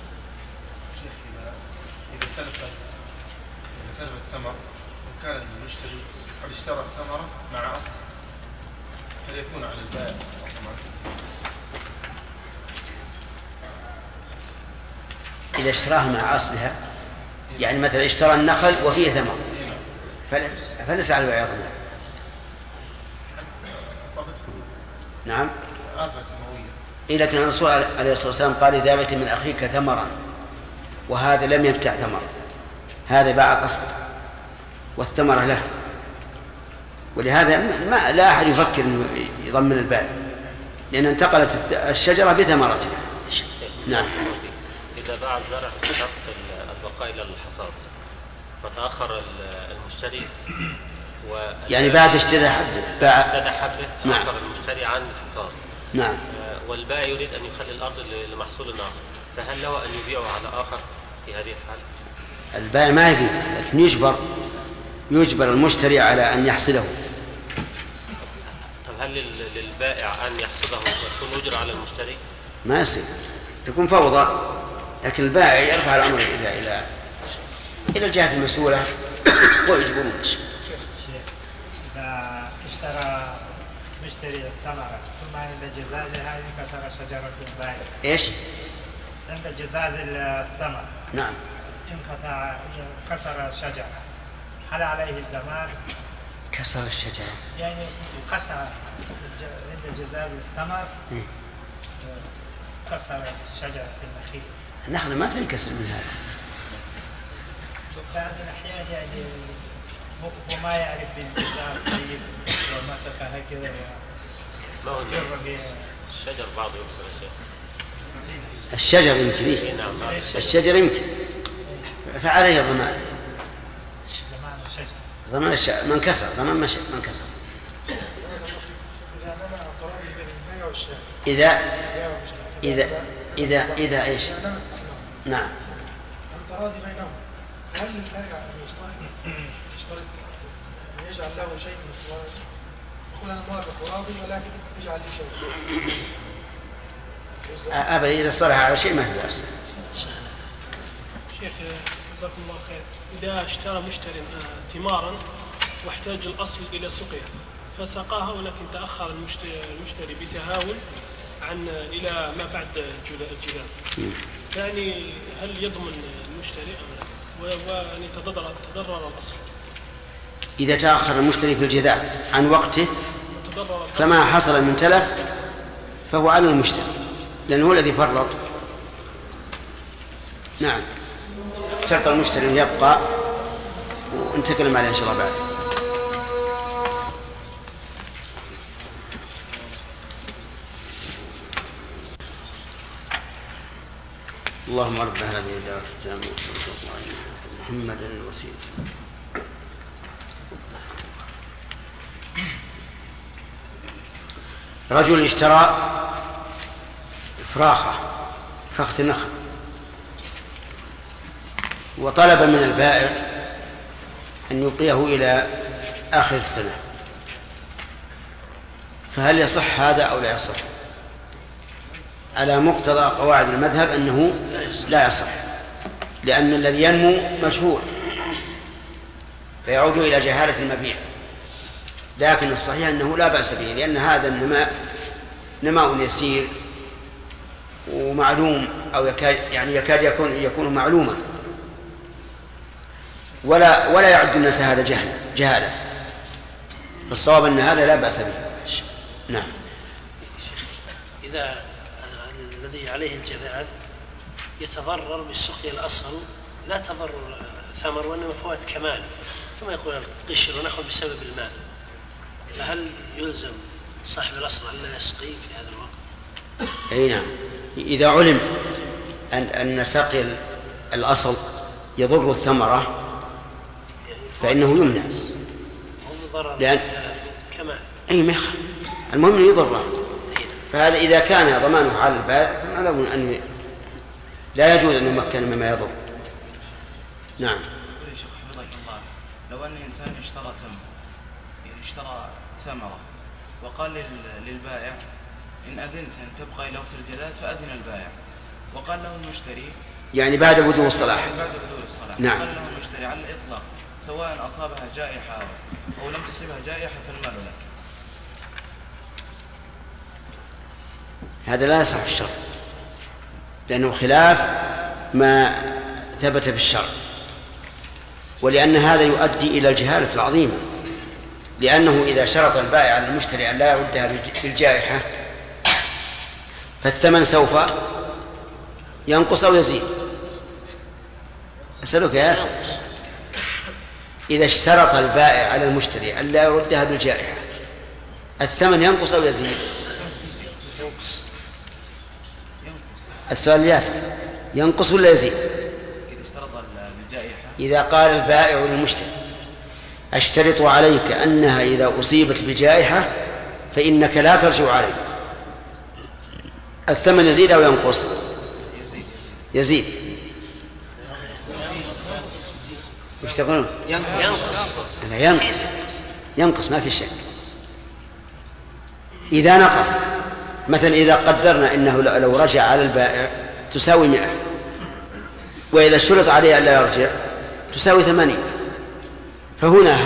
إذا تلف الثمر وكان المشتري قد اشترى الثمرة مع أصل، هل يكون على البائع؟ إذا اشتراها مع أصلها، يعني مثلا اشترى النخل وفيه ثمر فليس على البائع ضمان. نعم. إذا كان الرسول عليه الصلاة والسلام قال إذا بعت من أخيك ثمرا وهذا لم يبتع ثمر، هذا باع الأصل والثمرة له، ولهذا ما لا أحد يفكر أنه يضمن البائع لأن انتقلت الشجرة بثمرتها. نعم. إذا باع الزرع بشرط البقاء إلى الحصاد فتأخر المشتري يعني بعد اشترى حبه تأخر المشتري عن الحصاد. نعم. والبائع يريد أن يخلي الأرض لمحصول آخر، فهل له أن يبيعه على آخر في هذه الحالة؟ البائع ما يبيع، لكن يجبر المشتري على أن يحصده. طب هل للبائع أن يحصده ويكون يجر على المشتري؟ ما يصير، تكون فوضى، لكن البائع يرفع الأمر إلى الجهة المسؤولة ويجبرون. إذا اشترى مشتري الثمرة ثم عند جزازها انكسر شجرة البائع. إيش؟ عند جزاز الثمر. نعم. كسر الشجرة، هل عليه الزمان؟ كسر الشجرة يعني قطع عند جزاز الثمر كسر شجرة النخيل. النخلة ما تنكسر من هذا. بعض الأحيان يعني هو ما يعرف بالجزاز طيب ومسك هكذا الشجر بعض يكسر الشيء. الشجر يمكن الشجر يمكن فعليه الضمان. ضمان الشجر من كسر، ضمان من كسر. إذا إيش؟ نعم. التراضي بينهم، هل البائع يشترط يجعل له شيء من الفوائد؟ يقول أنا موافق وراضي ولكن يجعل لي شيء. أبدا إذا صلح على شيء ما في بأس. شيخ جزاكم الله خير، إذا اشترى مشتري ثمارا واحتاج الأصل إلى سقيا فسقاها ولكن تأخر المشتري بتهاون إلى ما بعد الجذاب، يعني هل يضمن المشتري أم لا؟ وأن يتضرر الأصل. إذا تأخر المشتري في الجذاب عن وقته فما حصل من تلف فهو على المشتري لأنه هو الذي فرط. نعم. شرط المشتري أن يبقى ونتكلم عليه إن شاء الله بعد. اللهم رب هذه الدعوة التامة محمد الوسيلة. رجل اشترى فراخة نخل وطلب من البائع أن يبقيه إلى آخر السنة، فهل يصح هذا أو لا يصح؟ على مقتضى قواعد المذهب أنه لا يصح، لأن الذي ينمو مجهول فيعود إلى جهالة المبيع، لكن الصحيح أنه لا بأس به لأن هذا النماء نماء يسير ومعلوم أو يكاد يكون معلوما ولا يعد الناس هذا جهالة. بالصواب أن هذا لا بأس به. نعم. إذا الذي عليه الجذاذ يتضرر بسقي الأصل لا تضرر ثمر وإنما فوات كمال كما يقول القشر ونحو بسبب الماء، فهل يلزم صاحب الأصل أن لا يسقي في هذا الوقت؟ أي نعم. إذا علم أن سقي الأصل يضر الثمرة فإنه يمنع لأن كمال أي مخ المهم أن يضره. فهذا إذا كان ضمانه على البائع فمعلوم أنه لا يجوز أن يمكن مما يضر. نعم. لو أن إنسان اشترى تمر، يعني اشترى ثمرة، وقال للبائع إن أذنت أن تبقى إلى وقت الجداد فأذن البائع، وقال له المشتري يعني بعد بدو الصلاح. بعد بدو الصلاح. نعم. قال له المشتري على الإطلاق سواء أصابها جائحة أو لم تصيبها جائحة فالمال له. هذا لا يصح في الشرع، لأنه خلاف ما ثبت في الشرع، ولأن هذا يؤدي إلى الجهالة العظيمة، لأنه إذا شرط البائع على المشتري أن لا يردها بالجائحة فالثمن سوف ينقص أو يزيد. أسألك يا أسف، إذا اشترط البائع على المشتري أن لا يردها بالجائحة الثمن ينقص أو يزيد؟ السؤال ياسر، ينقص ولا يزيد؟ إذا قال البائع للمشتري أشترط عليك أنها إذا أصيبت بجائحة فإنك لا ترجع عليه، الثمن يزيد أو ينقص؟ يزيد. وش تقولون؟ ينقص ما في شك. إذا نقص مثلا، إذا قدرنا إنه لو رجع على البائع تساوي 100، وإذا شرط عليه أن لا يرجع تساوي 80، فهنا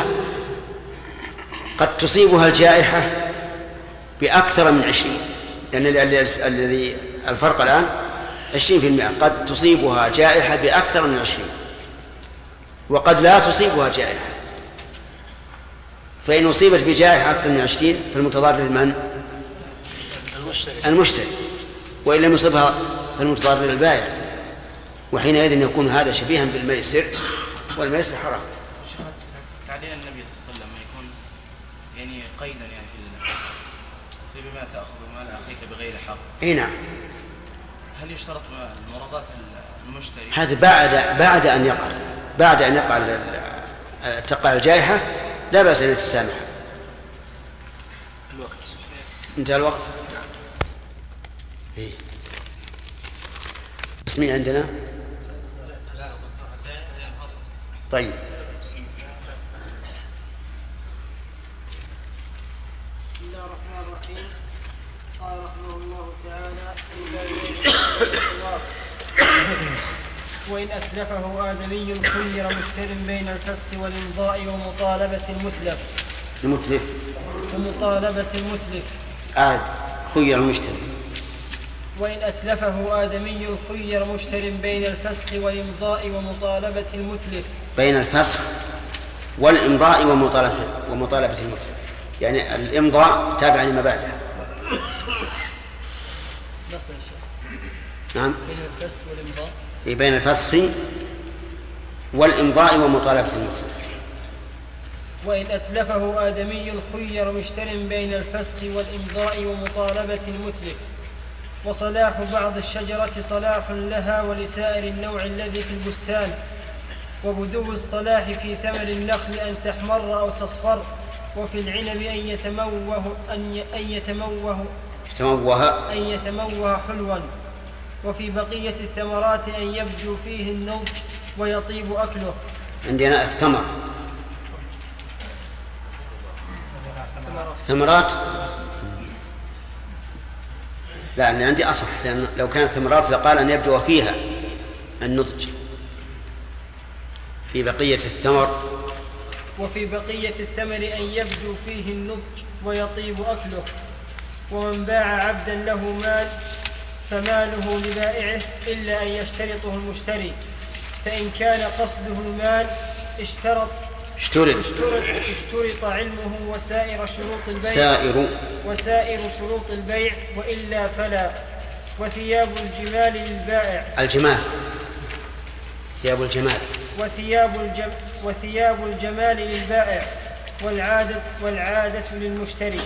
قد تصيبها الجائحة بأكثر من 20، لأن الذي الفرق الآن 20%، قد تصيبها جائحة بأكثر من 20 وقد لا تصيبها جائحة. فإن أصيبت بجائحة أكثر من 20 فالمتضرر من؟ المشتري. وإن لم يصيبها فالمتضرر البائع، وحينئذ يكون هذا شبيها بالميسر، والميسر حرام. تعليل النبي صلى الله عليه وسلم يكون يعني قيدا يعني في بما تأخذ مال أخيك بغير حق. أي نعم. هل يشترط مرادات المشتري؟ هذا بعد أن يقع، تقع الجائحة لا بأس أن يتسامح. الوقت انتهى الوقت. إيه. اسمي عندنا. طيب. بسم الله الرحمن الرحيم. قال رحمه الله تعالى: وإن أتلفه آدمي خير مشتر بين الفسخ والإمضاء ومطالبة المتلف. خير المشتري. وإن أتلفه آدمي خير مشتر بين الفسخ والإمضاء ومطالبة المتلف. بين الفسخ والإمضاء ومطالبة المتلف، يعني الإمضاء تابع لما بعده. نعم. بين الفسخ والإمضاء. بين الفسخ والإمضاء ومطالبة المتلف. وإن أتلفه آدمي خير مشتر بين الفسخ والإمضاء ومطالبة المتلف. وصلاح بعض الشجرة صلاح لها ولسائر النوع الذي في البستان، وبدو الصلاح في ثمر النخل أن تحمر أو تصفر، وفي العنب أن يتموه حلوا، وفي بقية الثمرات أن يبدو فيه النضج ويطيب أكله. عندنا الثمر ثمرات، لا أنا عندي أصح، لأن لو كانت ثمرات لقال أن يبدو فيها النضج. في بقية الثمر وفي بقية الثمر أن يبدو فيه النضج ويطيب أكله. ومن باع عبدا له مال فماله لبائعه إلا أن يشترطه المشتري، فإن كان قصده المال اشترط علمه وسائر شروط البيع وإلا فلا. وثياب الجمال للبائع وثياب الجمال للبائع والعادة للمشتري.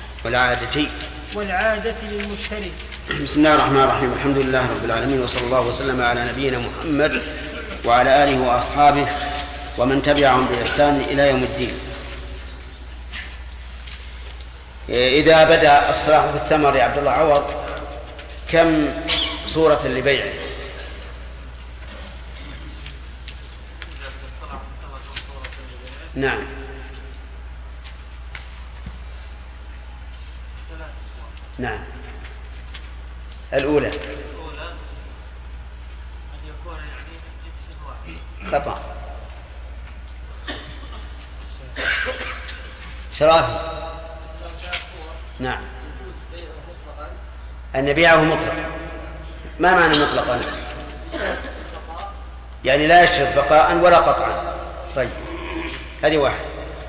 بسم الله الرحمن الرحيم. الحمد لله رب العالمين، وصلى الله وسلم على نبينا محمد وعلى آله وأصحابه ومن تبعهم بإحسان إلى يوم الدين. إذا بدأ الصلاح في الثمر يا عبد الله عوض، كم صورة لبيعه؟ نعم. نعم. الأولى أن يكون يعني من جنس واحد. قطع. شرافي. نعم. أن يبيعه مطلقا. ما معنى مطلقا؟ يعني لا يشترط بقاء ولا قطعا. طيب هذه واحد.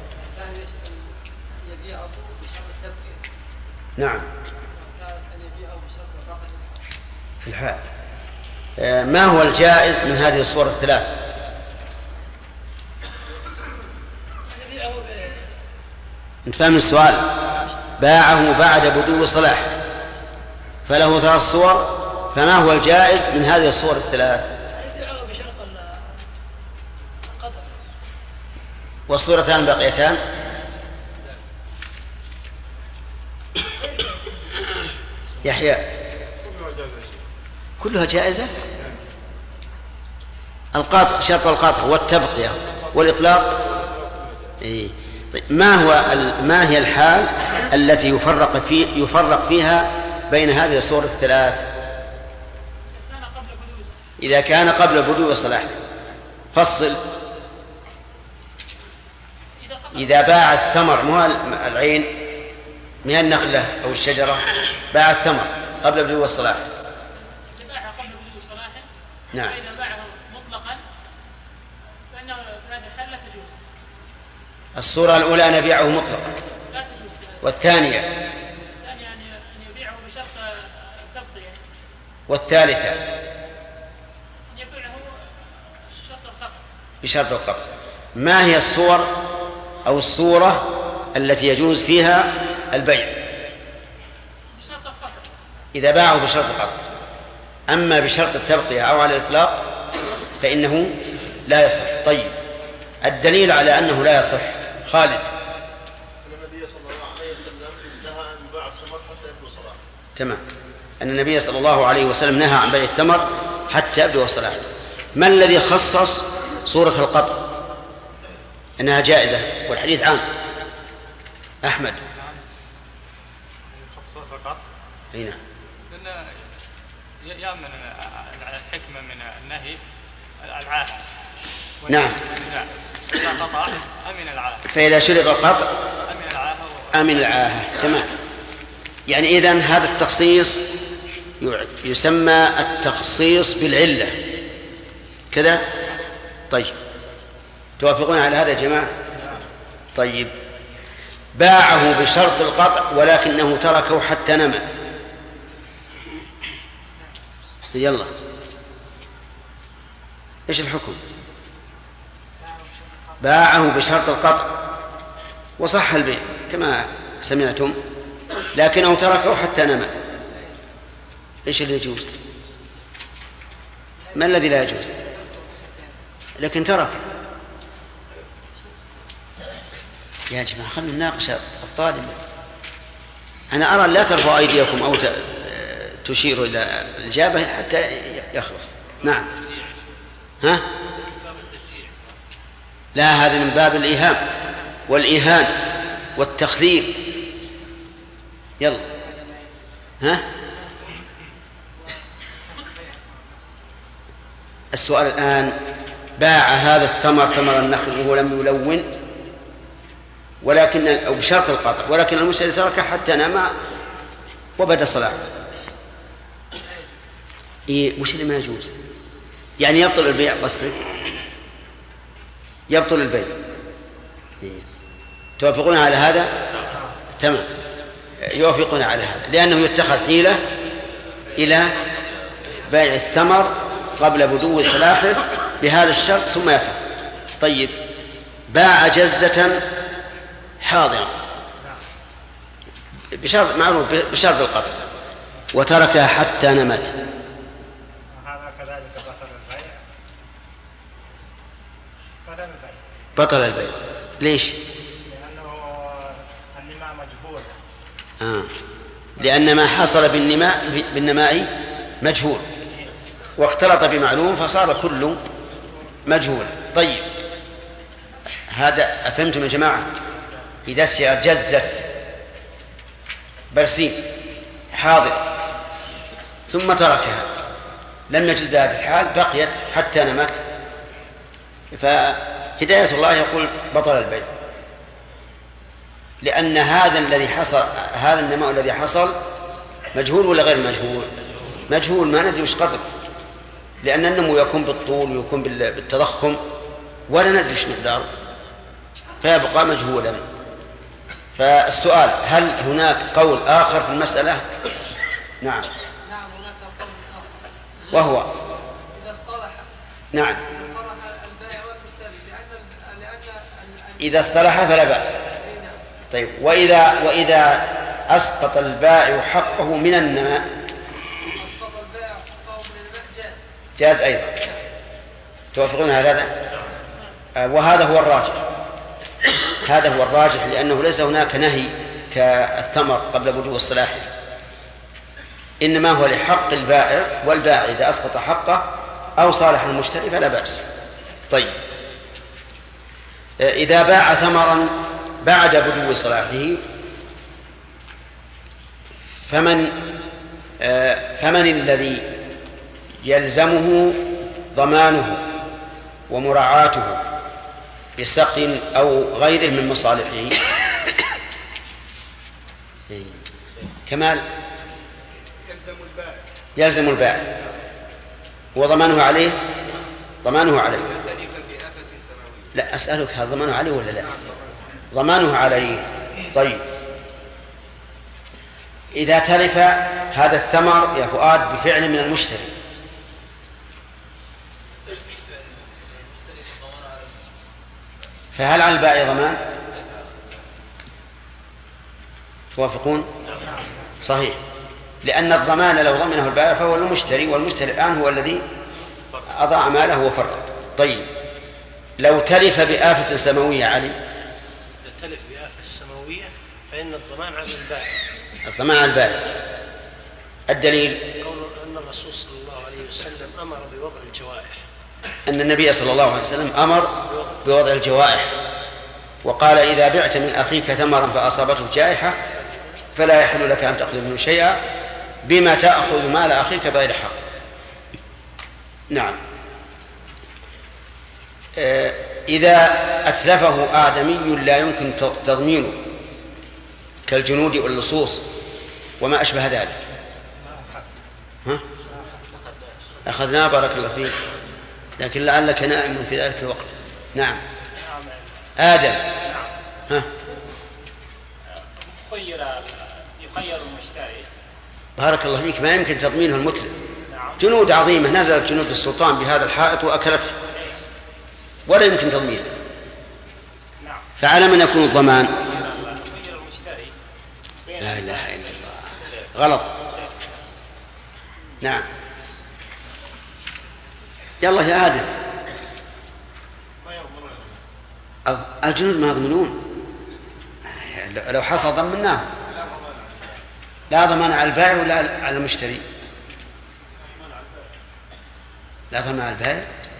يبيعه بشرط التبقية. نعم. أن يبيعه بشرط البقاء في الحال. ما هو الجائز من هذه الصور الثلاث؟ انت فاهم السؤال؟ باعه بعد بدو صلاح فله 3 صور، فما هو الجائز من هذه الصور الثلاث؟ يبيعه بشرط القطع. والصورتان باقيتان؟ يحيى كلها جائزة. القاطع شرط القاطع والتبقية والإطلاق. إيه. ما هي الحال التي يفرق فيها بين هذه الصور الثلاث؟ إذا كان قبل بدو صلاحه. فصل. إذا باع الثمر مو العين من النخلة أو الشجرة، باع الثمر قبل بدو الصلاح. باعها قبل بدو صلاحه. نعم. فإذا باعه مطلقا فإنه في هذه الحال لا تجوز. الصورة الأولى أن يبيعه مطلقا. لا تجوز. والثانية؟ الثانية أن يبيعه بشرط التبقية. والثالثة؟ أن يبيعه بشرط القطع. بشرط القطع. ما هي الصور أو الصورة التي يجوز فيها البيع؟ بشرط القطع. إذا باعه بشرط القطع. أما بشرط التبقية أو على الإطلاق فإنه لا يصح. طيب الدليل على أنه لا يصح. خالد. النبي صلى الله عليه وسلم نهى عن بيع الثمر حتى يبدو صلاحه. تمام. أن النبي صلى الله عليه وسلم نهى عن بيع الثمر حتى يبدو صلاحه. ما الذي خصص صورة القطع أنها جائزة والحديث عام؟ أحمد. خصوصا فقط. أي نعم. لأن يأمن الحكمة من النهي العاهة. نعم. إذا قطع أمن العاهة. فإذا شرط القطع أمن العاهة. أمن العاهة. تمام. يعني إذن هذا التخصيص يسمى التخصيص بالعلة كذا. طيب توافقون على هذا يا جماعة؟ طيب باعه بشرط القطع ولكنه تركه حتى نمى. يلا ايش الحكم؟ باعه بشرط القطع وصح البيع كما سمعتم، لكنه تركه حتى نمى. ايش اللي يجوز؟ ما الذي لا يجوز؟ لكن ترك. يا جماعة خلوا نناقش الطالب. أنا أرى لا ترفعوا أيديكم أو تشيروا إلى الإجابة حتى يخلص. نعم. ها؟ لا، هذا من باب الإيهام والإيهان والتخذير. يلا. ها؟ السؤال الآن: باع هذا الثمر ثمر النخل وهو لم يلون ولكن أو بشرط القطع، ولكن المشتري تركه حتى نام وبدا صلاحه. إيه وش اللي ما يجوز؟ يعني يبطل البيع قصدك؟ يبطل البيع. إيه. توافقون على هذا؟ تمام، يوافقون على هذا، لأنه يتخذ حيلة إلى بيع الثمر قبل بدو صلاحه بهذا الشرط ثم يفعل. طيب باع جزة حاضرة بشرط معروف بشرط القطع وتركها حتى نمت، هذا كذلك بطل البيع. بطل البيع. ليش؟ لأنه النماء مجهول. لأن ما حصل بالنماء مجهول واختلط بمعلوم فصار كله مجهول. طيب هذا أفهمتم يا جماعة؟ إذا اشترى جزة برسيم حاضر ثم تركها لم يجزها في الحال بقيت حتى نمت، فهداية الله يقول بطل البيع، لأن هذا الذي حصل، هذا النماء الذي حصل مجهول ولا غير مجهول؟ مجهول، ما ندري وش قدر، لأن النمو يكون بالطول ويكون بالتضخم ولا ندري وش مقداره، فيبقى مجهولا. فالسؤال هل هناك قول آخر في المسألة؟ نعم. وهو إذا اصطلح. نعم. إذا اصطلح البائع والمشتري لأن إذا اصطلح فلا بأس. طيب وإذا أسقط البائع حقه من النماء؟ أسقط البائع حقه من النماء جاز أيضا. توافقون على هذا؟ وهذا هو الراجح، هذا هو الراجح، لأنه ليس هناك نهي كالثمر قبل بدو الصلاح، إنما هو لحق البائع، والبائع إذا أسقط حقه أو صالح المشتري فلا بأس. طيب إذا باع ثمرا بعد بدو صلاحه فمن الذي يلزمه ضمانه ومراعاته بسقي أو غيره من مصالحه؟ كمال يلزم البائع وضمانه عليه. ضمانه عليه. لا أسألك هل ضمانه عليه ولا لا؟ ضمانه عليه. طيب إذا تلف هذا الثمر يا فؤاد بفعل من المشتري فهل على البائع ضمان؟ توافقون؟ صحيح، لأن الضمان لو ضمنه البائع فهو المشتري، والمشتري الآن هو الذي أضاع ماله وفرط. طيب لو تلف بآفة سماوية علي؟ إذا تلف بآفة سماوية فإن الضمان على البائع. الضمان على البائع. الدليل قول أن الرسول صلى الله عليه وسلم أمر بوضع الجوائح، أن النبي صلى الله عليه وسلم أمر بوضع الجوائح، وقال إذا بعت من أخيك ثمرا فأصابته جائحة فلا يحل لك أن تأخذ منه شيئا بما تأخذ مال أخيك بغير حق. نعم. إذا أتلفه آدمي لا يمكن تضمينه كالجنود واللصوص وما أشبه ذلك، ها؟ أخذناه بارك الله فيك، لكن لعلك نائم في ذلك الوقت. نعم. آدم. ها؟ يخير المشتري بارك الله فيك، ما يمكن تضمينه المتلف. جنود عظيمة نزلت جنود السلطان بهذا الحائط وأكلته ولا يمكن تضمينه، فعلى من يكون الضمان؟ لا إله إلا الله، غلط. نعم. يلا يا آدم. الجنود ما يضمنون، لو حصل ضمناه. لا ضمان على البائع ولا على المشتري؟ لا ضمان على البائع.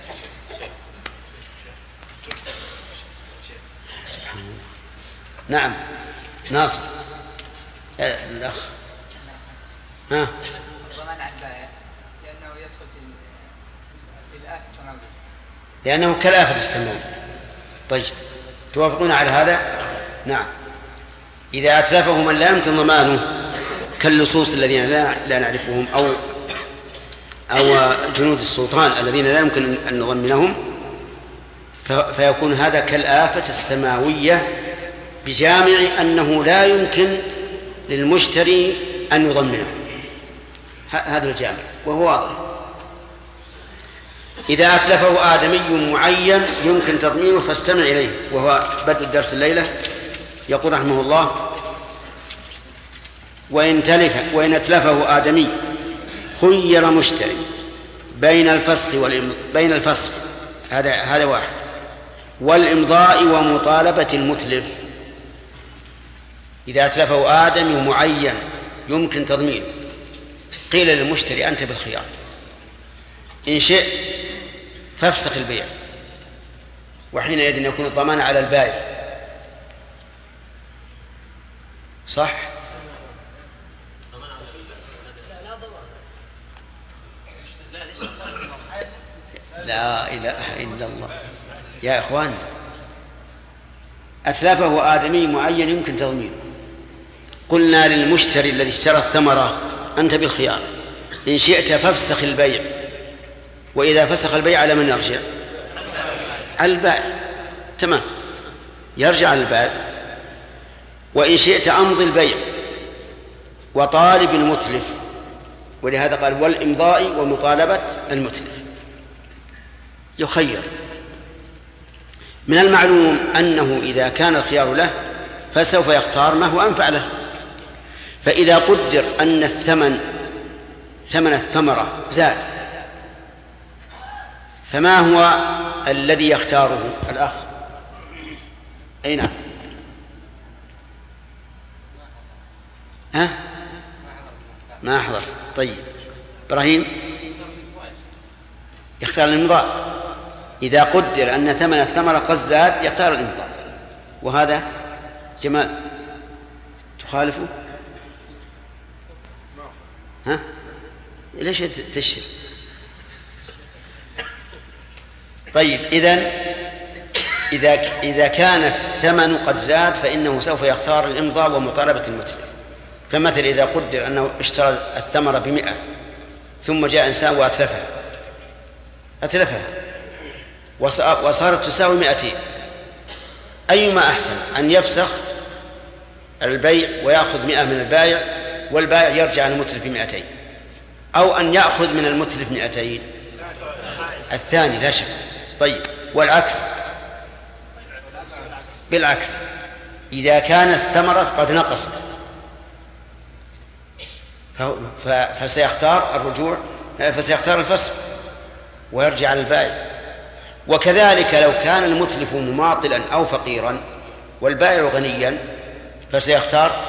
سبحان الله. نعم ناصر الأخ. ها؟ الضمان على البائع لأنه يدخل في الآفة السماوية، لأنه كالآفة السماوية. طيب توافقون على هذا؟ نعم. إذا أتلفه من لا يمكن ضمانه كاللصوص الذين لا نعرفهم أو جنود السلطان الذين لا يمكن أن نضمنهم فيكون هذا كالآفة السماوية بجامع أنه لا يمكن للمشتري أن يضمنه، هذا الجامع وهو واضح. إذا أتلفه آدمي معين يمكن تضمينه فاستمع إليه، وهو بدء الدرس الليلة. يقول رحمه الله: وإن أتلفه آدمي خير مشتري بين الفسخ هذا واحد، والإمضاء ومطالبة المتلف. إذا أتلفه آدمي معين يمكن تضمينه، قيل للمشتري: أنت بالخيار، إن شئت فافسخ البيع وحينئذ يكون الضمان على البائع، صح؟ لا إله إلا الله يا إخوان، أتلفه آدمي معين يمكن تضمينه. قلنا للمشتري الذي اشترى الثمرة أنت بالخيار، إن شئت فافسخ البيع، وإذا فسخ البيع على من يرجع؟ على البائع، تمام، يرجع على البائع. وإن شئت أمضي البيع وطالب المتلف، ولهذا قال والإمضاء ومطالبة المتلف، يخير. من المعلوم أنه إذا كان الخيار له فسوف يختار ما هو أنفع له. فإذا قدر أن ثمن الثمرة زاد، فما هو الذي يختاره الأخ؟ أي نعم، ها؟ ما حضرت. طيب إبراهيم يختار الإمضاء. إذا قدر أن ثمن الثمرة قد زاد يختار الإمضاء. وهذا جمال تخالفه؟ ها؟ ليش تشير؟ طيب إذا كان الثمن قد زاد فإنه سوف يختار الإمضاء ومطالبة المتلف. فمثل إذا قدر أنه اشترى الثمرة ب100 ثم جاء إنسان وأتلفها وصارت تساوي 200، أيما أحسن، أن يفسخ البيع ويأخذ 100 من البائع والبائع يرجع المتلف ب200، أو أن يأخذ من المتلف 200؟ الثاني لا شك. طيب والعكس؟ بالعكس، إذا كانت الثمرة قد نقصت فسيختار الفسخ ويرجع على البائع. وكذلك لو كان المتلف مماطلا أو فقيرا والبائع غنيا فسيختار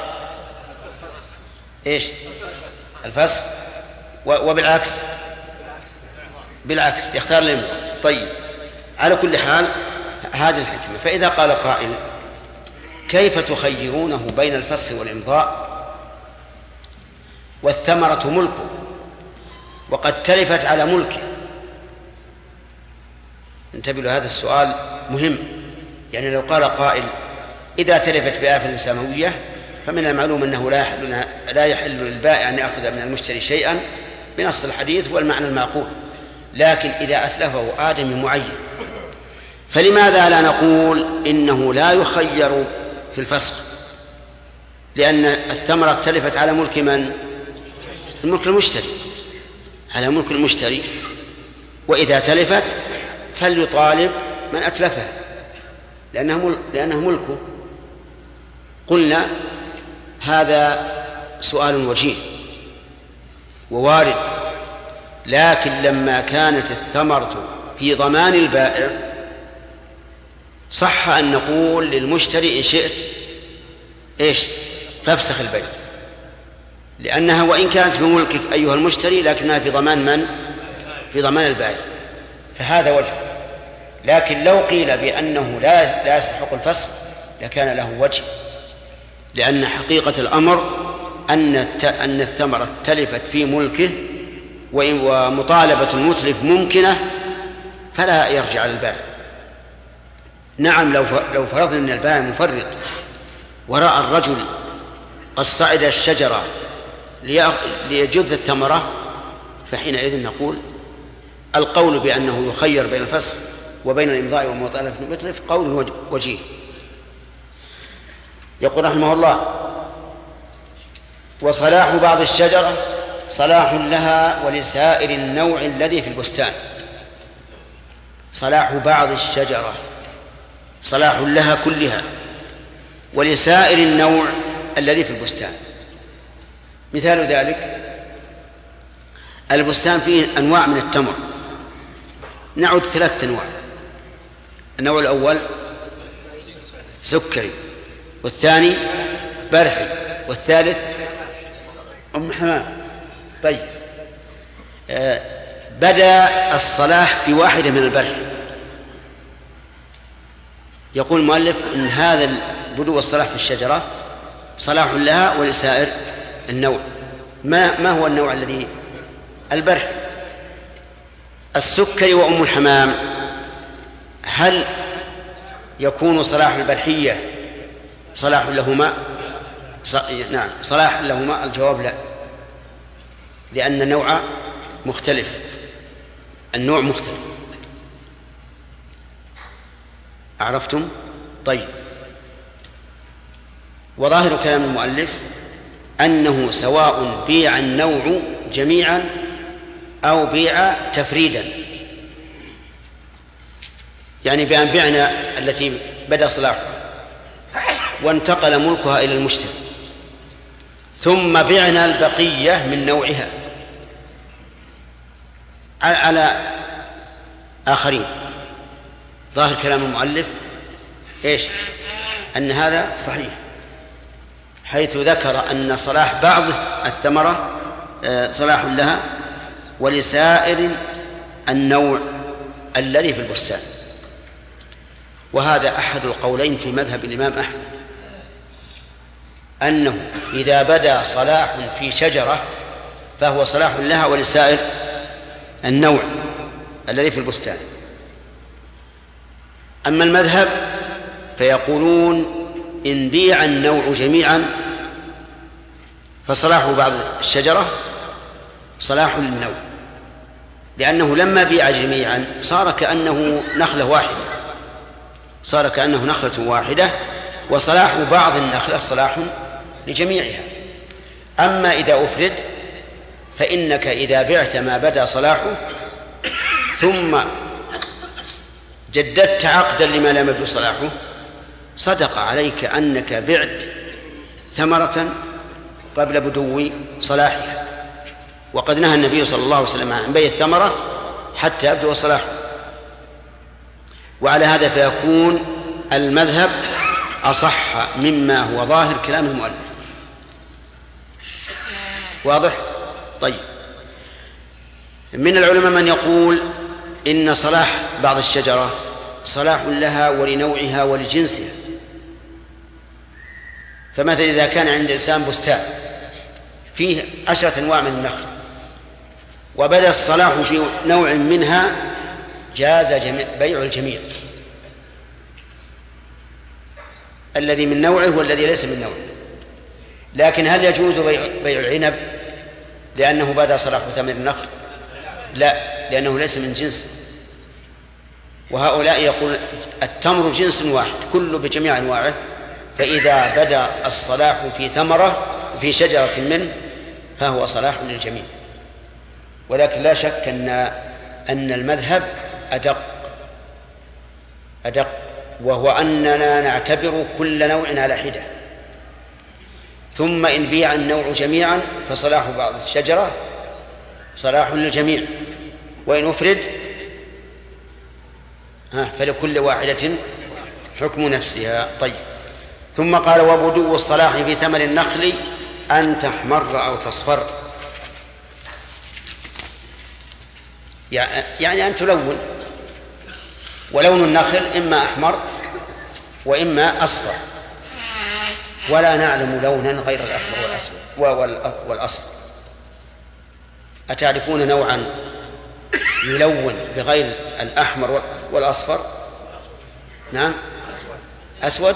إيش؟ الفسخ. وبالعكس يختار الإمضاء. طيب على كل حال هذه الحكمة. فإذا قال قائل كيف تخيرونه بين الفسخ والإمضاء والثمرة ملكه وقد تلفت على ملكه؟ انتبهوا لهذا السؤال مهم. يعني لو قال قائل إذا تلفت بآفة سماوية فمن المعلوم أنه لا يحل للبائع أن يأخذ من المشتري شيئا بنص الحديث والمعنى المعقول، لكن إذا أتلفه آدمي معين فلماذا لا نقول إنه لا يخير في الفسخ؟ لأن الثمرة تلفت على ملك من؟ الملك المشتري، على ملك المشتري، وإذا تلفت فليطالب من أتلفها لأنه ملكه. قلنا هذا سؤال وجيه ووارد، لكن لما كانت الثمرة في ضمان البائع صح أن نقول للمشتري إن شئت إيش؟ فافسخ البيع، لأنها وإن كانت بملكك أيها المشتري لكنها في ضمان من؟ في ضمان البائع، فهذا وجه. لكن لو قيل بأنه لا يستحق الفسخ لكان له وجه، لأن حقيقة الأمر أن الثمرة تلفت في ملكه ومطالبة المتلف ممكنة فلا يرجع على البائع. نعم لو فرضنا أن البائع مفرط ورأى الرجل قد صعد الشجرة ليجذ الثمرة فحينئذ نقول القول بأنه يخير بين الفسخ وبين الإمضاء ومطالبة المتلف قول وجيه. يقول رحمه الله وصلاح بعض الشجرة صلاح لها ولسائر النوع الذي في البستان. صلاح بعض الشجرة صلاح لها كلها ولسائر النوع الذي في البستان. مثال ذلك البستان فيه أنواع من التمر، نعد 3 أنواع. النوع الأول سكري، والثاني برحي، والثالث أم حمام. طيب بدأ الصلاح في واحدة من البرحي يقول المؤلف إن هذا البدو والصلاح في الشجرة صلاح لها ولسائر النوع. ما هو النوع الذي البرح؟ السكري وأم الحمام، هل يكون صلاح البرحية صلاح لهما؟ نعم صلاح لهما. الجواب لا، لأن النوع مختلف، النوع مختلف. عرفتم؟ طيب، وظاهر كلام المؤلف أنه سواء بيع النوع جميعا أو بيع تفريدا، يعني بأن بعنا التي بدأ صلاحها وانتقل ملكها إلى المشتري، ثم بعنا البقية من نوعها على آخرين. ظاهر كلام المؤلف إيش؟ أن هذا صحيح، حيث ذكر أن صلاح بعض الثمرة صلاح لها ولسائر النوع الذي في البستان. وهذا أحد القولين في مذهب الإمام أحمد، أنه إذا بدا صلاح في شجرة فهو صلاح لها ولسائر النوع الذي في البستان. أما المذهب فيقولون إن بيع النوع جميعا فصلاح بعض الشجرة صلاح للنوع، لأنه لما بيع جميعا صار كأنه نخلة واحدة، وصلاح بعض النخلة صلاح لجميعها. أما إذا أفرد فإنك إذا بعت ما بدا صلاحه ثم جددت عقدا لما لم يبدو صلاحه، صدق عليك أنك بعت ثمرة قبل بدو صلاحها. وقد نهى النبي صلى الله عليه وسلم عن بيع الثمرة حتى يبدو صلاحه. وعلى هذا فيكون المذهب أصح مما هو ظاهر كلام المؤلف. واضح؟ طيب، من العلماء من يقول إن صلاح بعض الشجرة صلاح لها ولنوعها ولجنسها. فمثلا إذا كان عند إنسان بستان فيه 10 أنواع من النخل وبدأ الصلاح في نوع منها جاز بيع الجميع، الذي من نوعه والذي ليس من نوعه. لكن هل يجوز بيع العنب لأنه بدأ صلاح ثمر النخل؟ لا، لأنه ليس من جنس. وهؤلاء يقول التمر جنس واحد كله بجميع أنواعه، فإذا بدأ الصلاح في ثمرة في شجرة منه فهو صلاح للجميع. ولكن لا شك أن المذهب أدق، وهو أننا نعتبر كل نوع على حدة، ثم إن بيع النوع جميعا فصلاح بعض الشجرة صلاح للجميع، وإن أفرد فلكل واحدة حكم نفسها. طيب، ثم قال وبدو الصلاح في ثمر النخل أن تحمر أو تصفر، يعني أن تلون. ولون النخل إما أحمر وإما أصفر، ولا نعلم لونا غير الأحمر والأصفر. أتعرفون نوعا يلون بغير الأحمر والأصفر؟ نعم، أسود.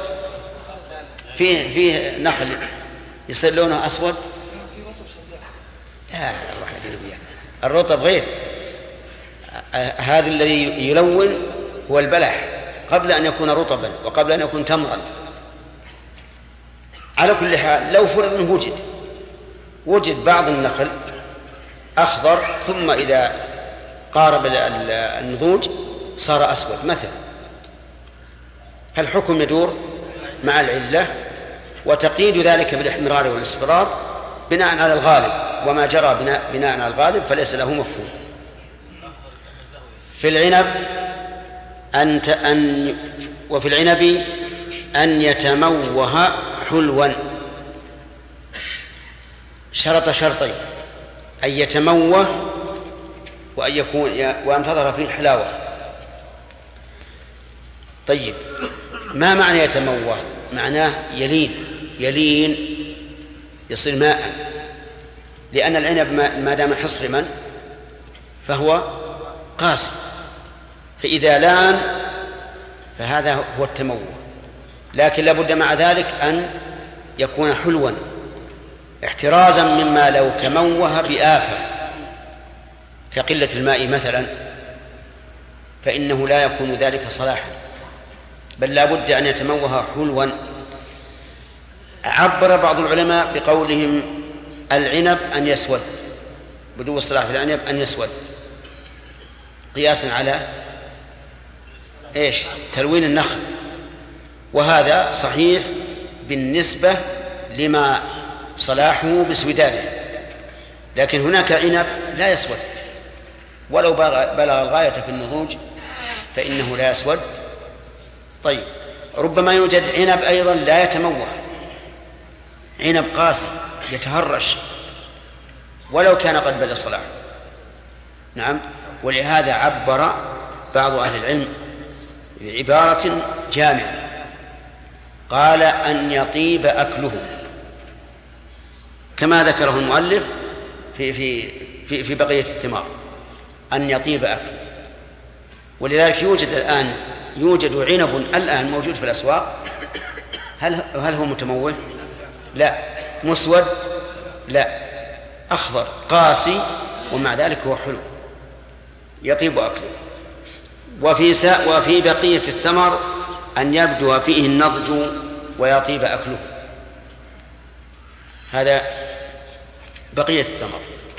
فيه نخل يصير لونه أسود. لا، الرطب غير. هذا الذي يلون هو البلح قبل أن يكون رطبا وقبل أن يكون تمرا. على كل حال، لو فرض أنه وجد بعض النخل أخضر ثم إذا قارب النضوج صار أسود مثلا، فالحكم يدور مع العلة، وتقييد ذلك بالاحمرار والاصفرار بناء على الغالب، وما جرى بناء على الغالب فليس له مفهوم. في العنب وفي العنب أن يتموه حلوا، شرط شرطين: أن يتموه وأن تظهر فيه حلاوة. طيب، ما معنى يتموه؟ معناه يلين يصير ماء، لأن العنب ما دام حصرما فهو قاسي، فإذا لان فهذا هو التموه. لكن لابد مع ذلك أن يكون حلوا احترازا مما لو تموه بآفة كقلة الماء مثلا، فإنه لا يكون ذلك صلاحا، بل لا بد أن يتموه حلوا. عبر بعض العلماء بقولهم العنب أن يسود، بدو الصلاح في العنب أن يسود، قياسا على تلوين النخل، وهذا صحيح بالنسبة لما صلاحه بسوداده. لكن هناك عنب لا يسود ولو بلغ الغاية في النضوج فإنه لا يسود. طيب، ربما يوجد عنب أيضا لا يتموه، عنب قاسي يتهرش ولو كان قد بدا صلاحه. نعم، ولهذا عبر بعض أهل العلم بعبارة جامعة، قال أن يطيب أكله، كما ذكره المؤلف في بقية الثمار، أن يطيب أكله. ولذلك يوجد عنب الآن موجود في الأسواق، هل هو متموه؟ لا. مسود؟ لا. أخضر قاسي ومع ذلك هو حلو يطيب أكله. وفي بقية الثمر أن يبدو فيه النضج ويطيب أكله، هذا بقية الثمر.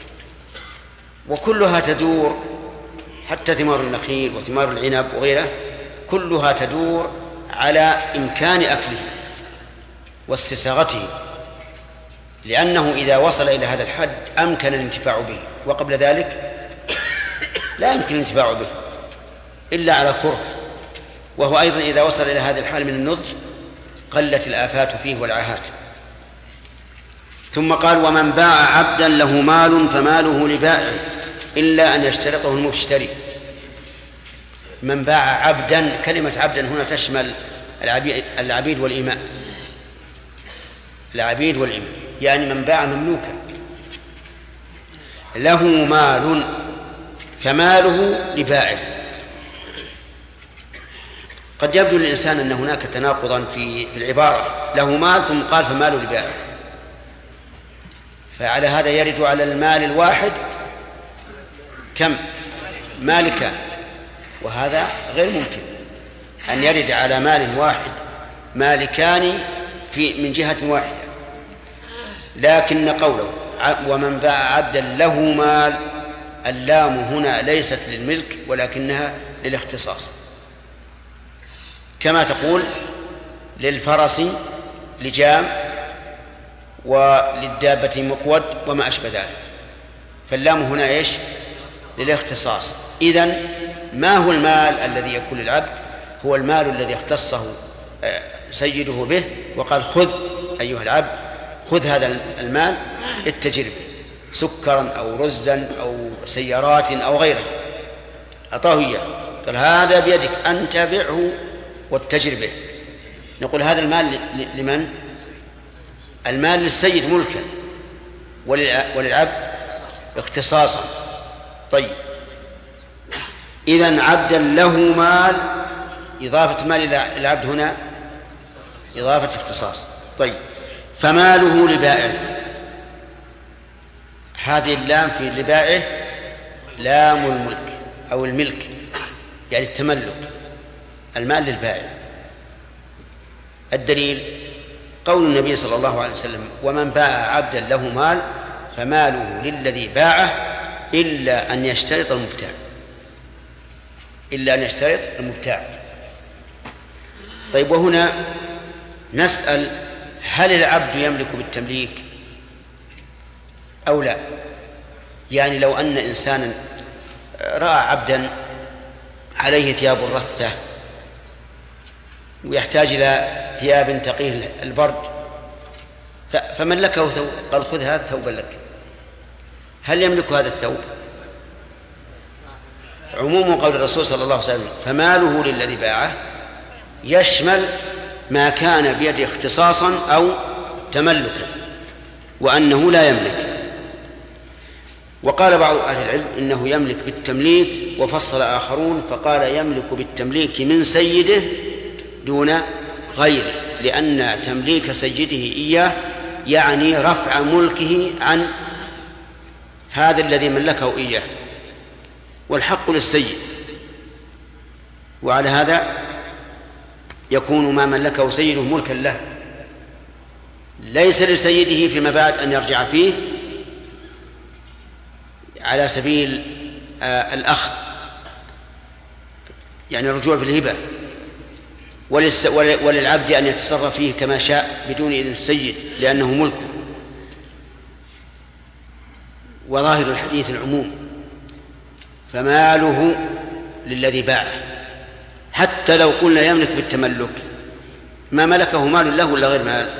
وكلها تدور، حتى ثمار النخيل وثمار العنب وغيره كلها تدور على إمكان أكله واستساغته، لأنه إذا وصل إلى هذا الحد أمكن الانتفاع به، وقبل ذلك لا يمكن الانتفاع به إلا على كره. وهو أيضا إذا وصل إلى هذا الحال من النضج قلت الآفات فيه والعاهات. ثم قال: ومن باع عبدا له مال فماله لبائعه إلا أن يشترطه المشتري. من باع عبدا، كلمة عبدا هنا تشمل العبيد والإماء، العبيد والإماء، يعني من باع مملوكا له مال فماله لبائعه. قد يبدو للإنسان أن هناك تناقضا في العبارة، له مال ثم قال فماله لبائعه، فعلى هذا يرد على المال الواحد كم؟ مالكان، وهذا غير ممكن أن يرد على مال واحد مالكان من جهة واحدة. لكن قوله ومن باع عبدا له مال، اللام هنا ليست للملك ولكنها للاختصاص، كما تقول للفرس لجام وللدابة مقود وما أشبه ذلك، فاللام هنا للاختصاص. إذن ما هو المال الذي يكون للعبد؟ هو المال الذي اختصه سيده به وقال: خذ أيها العبد، خذ هذا المال اتجر به، سكرا أو رزا أو سيارات أو غيره، أعطاه إياه، قال: هذا بيدك أنت بعه واتجر به. نقول هذا المال لمن؟ المال للسيد ملكا وللعبد اختصاصا. طيب، إذن عبدا له مال، إضافة مال إلى العبد هنا إضافة اختصاص. طيب، فماله لبائعه، هذه اللام في لبائعه لام الملك أو الملك، يعني التملك، المال للبائع. الدليل قول النبي صلى الله عليه وسلم: ومن باع عبدا له مال فماله للذي باعه إلا أن يشترط المبتاع، إلا أن يشترط المبتاع. طيب، وهنا نسأل: هل العبد يملك بالتمليك أو لا؟ يعني لو أن إنسانا رأى عبدا عليه ثياب الرثة ويحتاج إلى ثياب تقيه البرد فملكه ثوب، قال: خذ هذا ثوبا لك، هل يملك هذا الثوب؟ عموم قول الرسول صلى الله عليه وسلم: فماله للذي باعه، يشمل ما كان بيده اختصاصا أو تملكا، وأنه لا يملك. وقال بعض أهل العلم إنه يملك بالتمليك، وفصل آخرون فقال يملك بالتمليك من سيده دون غيره، لأن تمليك سيده إياه يعني رفع ملكه عن هذا الذي ملكه إياه، والحق للسيد. وعلى هذا يكون ما ملكه سيده ملكا له، ليس لسيده فيما بعد أن يرجع فيه على سبيل الأخذ، يعني الرجوع في الهبة، وللعبد أن يتصرف فيه كما شاء بدون إذن السيد لأنه ملكه. وظاهر الحديث العموم، فماله للذي باعه، حتى لو قلنا يملك بالتملك ما ملكه مال له ولا غير مال.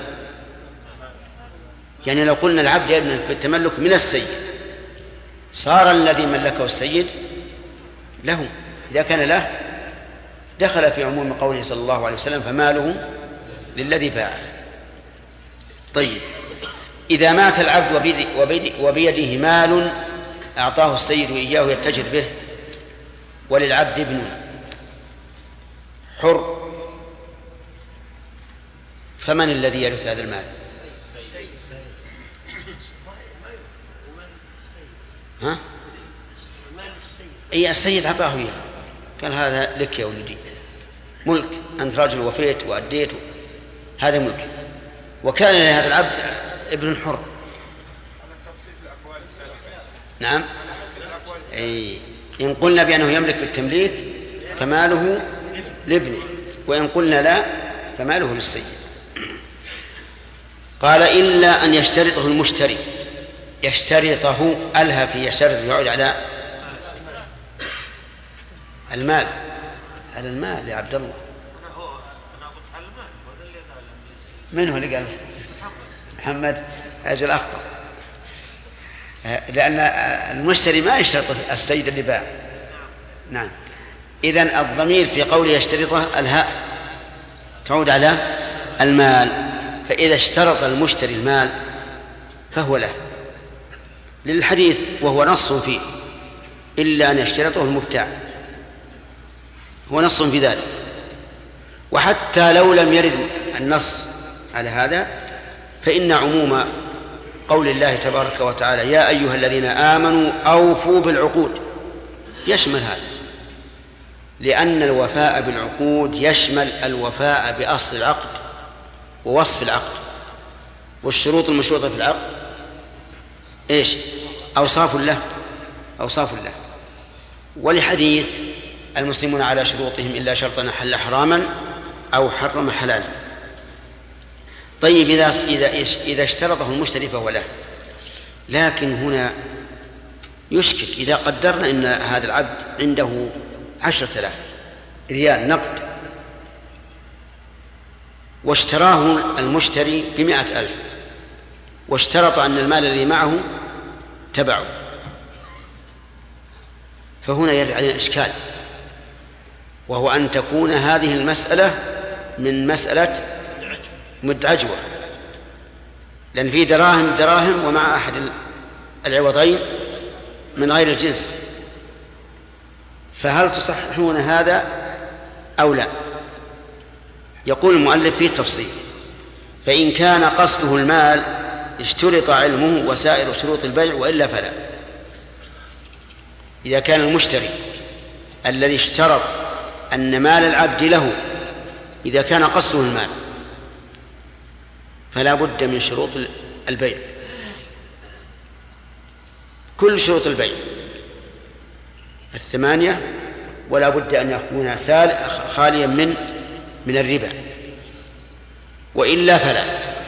يعني لو قلنا العبد يملك بالتملك من السيد، صار الذي ملكه السيد له، إذا كان له دخل في عموم قوله صلى الله عليه وسلم فماله للذي باعه. طيب، إذا مات العبد وبيده مال أعطاه السيد إياه يتجر به، وللعبد ابن حر، فمن الذي يرث هذا المال؟ ها؟ أي السيد أعطاه إياه، قال هذا لك يا ولدي، ملك، أنت رجل وفيت وأديت، هذا ملك. وكان لهذا العبد ابن حر. نعم، أي إن قلنا بأنه يملك بالتمليك فماله لابنه، وإن قلنا لا فماله للسيد. قال إلا أن يشترطه المشتري. يشترطه ألها في يشترط يعود على المال، على المال يا عبد الله. من هو اللي قال؟ محمد أجل أخطأ، لأن المشتري ما يشترط السيد اللي باع. نعم، إذن الضمير في قوله يشترطه الهاء تعود على المال، فإذا اشترط المشتري المال فهو له للحديث، وهو نص فيه إلا أن يشترطه المبتاع، هو نص في ذلك. وحتى لو لم يرد النص على هذا فإن عموم قول الله تبارك وتعالى يا أيها الذين آمنوا أوفوا بالعقود يشمل هذا، لأن الوفاء بالعقود يشمل الوفاء بأصل العقد ووصف العقد، والشروط المشروطة في العقد إيش؟ أوصاف له، أوصاف له. ولحديث المسلمون على شروطهم إلا شرطا حل حراما أو حرم حلالا. طيب، إذا اشترطه المشتري فهو له، لكن هنا يشكل إذا قدرنا أن هذا العبد عنده 10,000 ريال نقد، واشتراه المشتري ب100,000، واشترط أن المال الذي معه تبعه، فهنا يرد علينا إشكال، وهو أن تكون هذه المسألة من مسألة مدعجوة، لأن في دراهم ومع أحد العوضين من غير الجنس، فهل تصححون هذا أو لا؟ يقول المؤلف فيه تفصيل. فإن كان قصده المال اشترط علمه وسائر شروط البيع، وإلا فلا. إذا كان المشتري الذي اشترط أن مال العبد له إذا كان قصده المال فلا بد من شروط البيع، كل شروط البيع 8، ولا بد أن يكون خاليا من الربا، وإلا فلا.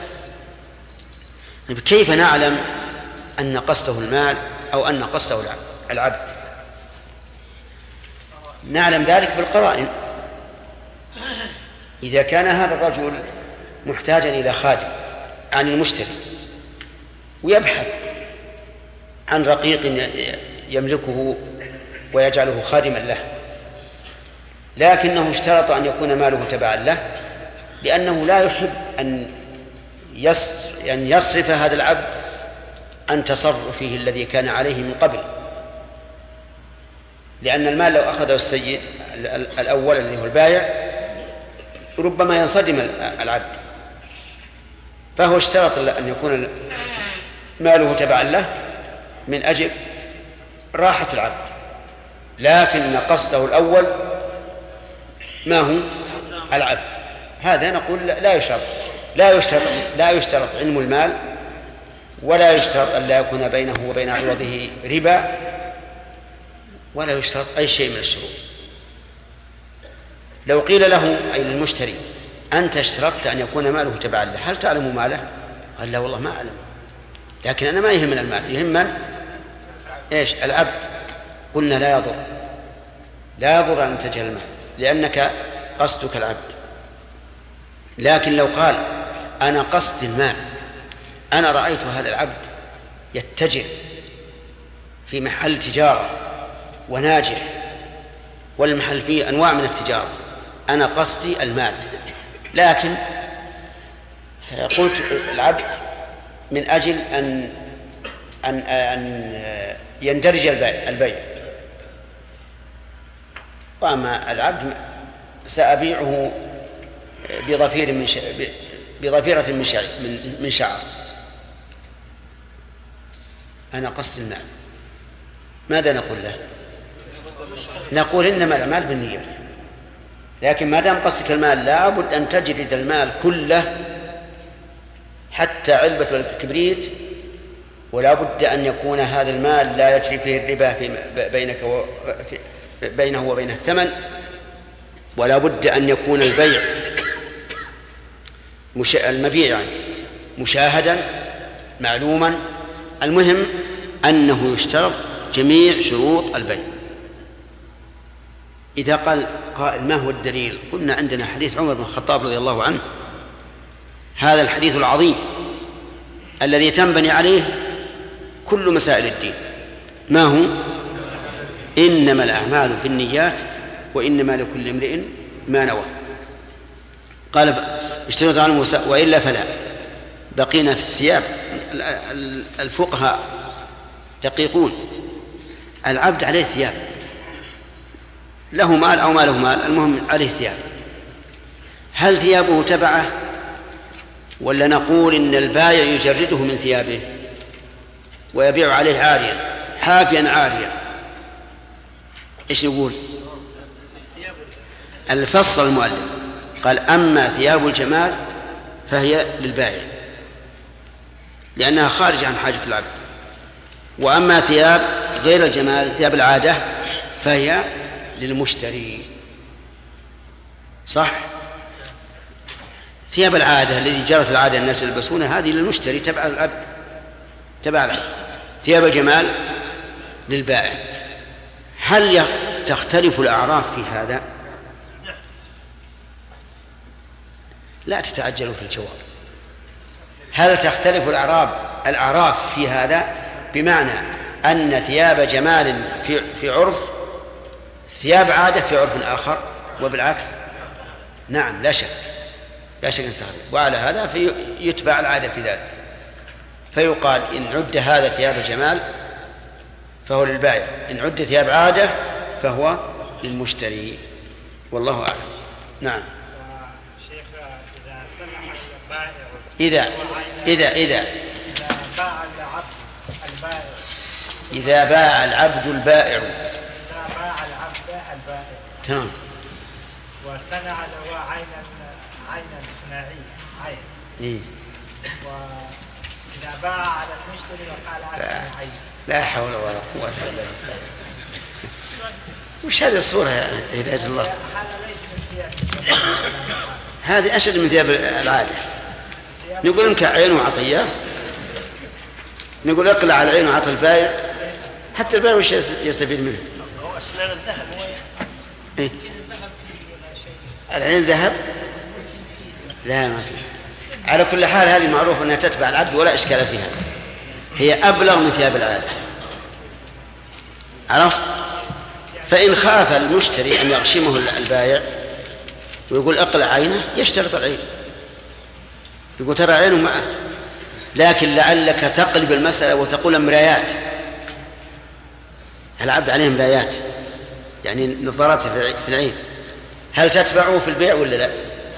كيف نعلم أن قصده المال أو أن قصده العبد؟ نعلم ذلك بالقرائن. إذا كان هذا الرجل محتاجا إلى خادم عن المشتري ويبحث عن رقيق يملكه ويجعله خادما له، لكنه اشترط أن يكون ماله تبعا له، لأنه لا يحب أن يصرف هذا العبد عن تصرفه الذي كان عليه من قبل، لأن المال لو أخذه السيد الأول اللي هو البائع ربما ينصدم العبد، فهو اشترط أن يكون ماله تبعا له من أجل راحة العبد، لكن قصده الأول ما هو العبد. هذا نقول لا يشترط علم المال، ولا يشترط أن لا يكون بينه وبين عوضه ربا، ولا يشترط أي شيء من الشروط. لو قيل له أي للمشتري أنت اشترطت أن يكون ماله تبعا له، هل تعلم ماله؟ قال لا والله ما أعلم، لكن أنا ما يهمنا المال، يهمنا إيش؟ العبد. قلنا لا يضر أن تجهل المال لأنك قصدك العبد. لكن لو قال أنا قصد المال، أنا رأيت هذا العبد يتجر في محل تجارة وناجح، والمحل فيه أنواع من التجارة، أنا قصدي المال، لكن قلت العبد من أجل أن يندرج البيع، وأما العبد سأبيعه بضفيرة من شعر، أنا قصد المال. ماذا نقول له؟ نقول إنما الأعمال بالنيات، لكن ما دام قصدك المال لابد أن تجرد المال كله حتى علبة الكبريت، ولا بد أن يكون هذا المال لا يجري فيه الربا بينه وبين الثمن، ولا بد أن يكون البيع المبيع مشاهدا معلوما. المهم أنه يشترط جميع شروط البيع. إذا قال قائل ما هو الدليل؟ قلنا عندنا حديث عمر بن الخطاب رضي الله عنه، هذا الحديث العظيم الذي تنبني عليه كل مسائل الدين. ما هو؟ إنما الأعمال بالنيات وإنما لكل امرئ ما نوى. قال اشترط عنه موسى وإلا فلا. بقينا في الثياب. الفقهاء دقيقون، العبد عليه ثياب، له مال أو ما له مال، المهم عليه ثياب. هل ثيابه تبعه ولا نقول إن البائع يجرده من ثيابه ويبيع عليه عاريا حافيا عاريا؟ إيش نقول؟ الفصل المؤلف قال أما ثياب الجمال فهي للبائع لأنها خارجة عن حاجة العبد، وأما ثياب غير الجمال ثياب العادة فهي للمشتري. صح؟ ثياب العادة الذي جرت العادة الناس يلبسونها هذه للمشتري تبع العبد، تبع العبد. ثياب الجمال للبائع. هل تختلف الأعراف في هذا؟ لا تتعجلوا في الجواب. هل تختلف الأعراف في هذا؟ بمعنى أن ثياب جمال في عرف ثياب عادة في عرف آخر، وبالعكس. نعم لا شك أن تختلف، وعلى هذا يتبع العادة في ذلك، فيقال إن عد هذا ثياب جمال فهو للبائع، إن عد ثياب عادة فهو للمشتري، والله أعلم. نعم. إذا باع العبد البائع تمام وصنع له عينا ثنائية عين وإذا باع على المشتري وقال أنا عين. لا حول ولا قوة إلا بالله. وش هذه الصورة يا هداية الله؟ هذا ليس من ثياب، هذه أشد من ثياب العادة. نقول إنك عين وعطية، نقول اقلع على العين وعطى البائع، حتى البائع وش يستفيد منه؟ هو أسنان الذهب. إيه؟ العين ذهب؟ لا ما في. على كل حال هذه معروف أنها تتبع العبد ولا إشكال فيها، هي أبلغ من ثياب العادة. عرفت؟ فإن خاف المشتري أن يغشمه البائع ويقول أقلع عينه يشترط العين، يقول ترى عينه معه، لكن لعلك تقلب المسألة وتقول مرايات، العبد عليه مرايات يعني نظارات في العين، هل تتبعه في البيع ولا لا؟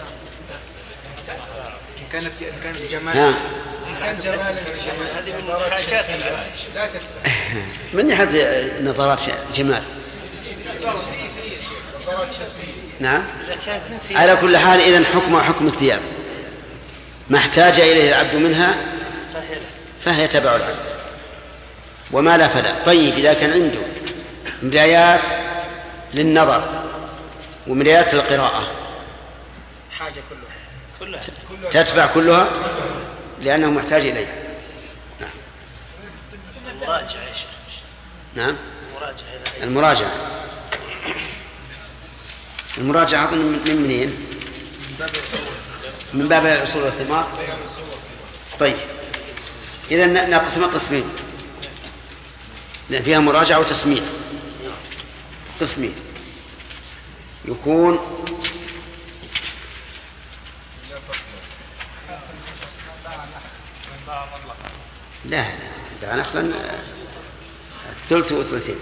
كانت جمال هذه من حاجات لا من ناحية نظارات جمال. نعم. على كل حال إذن حكم الثياب ما احتاج إليه العبد منها فهي تبع العبد، وما لا فلا. طيب إذا كان عنده مرايات للنظر ومرايات للقراءة حاجة كلها تتبع كلها لأنه محتاج إليها. نعم. المراجعة يا شيخ. نعم. المراجعة أظن من منين؟ من باب الأصول والثمار. طيب إذن نقسم قسمين، لأن فيها مراجعة وتسميع. قسمين يكون لا باع نخلا الثلث وثلثين.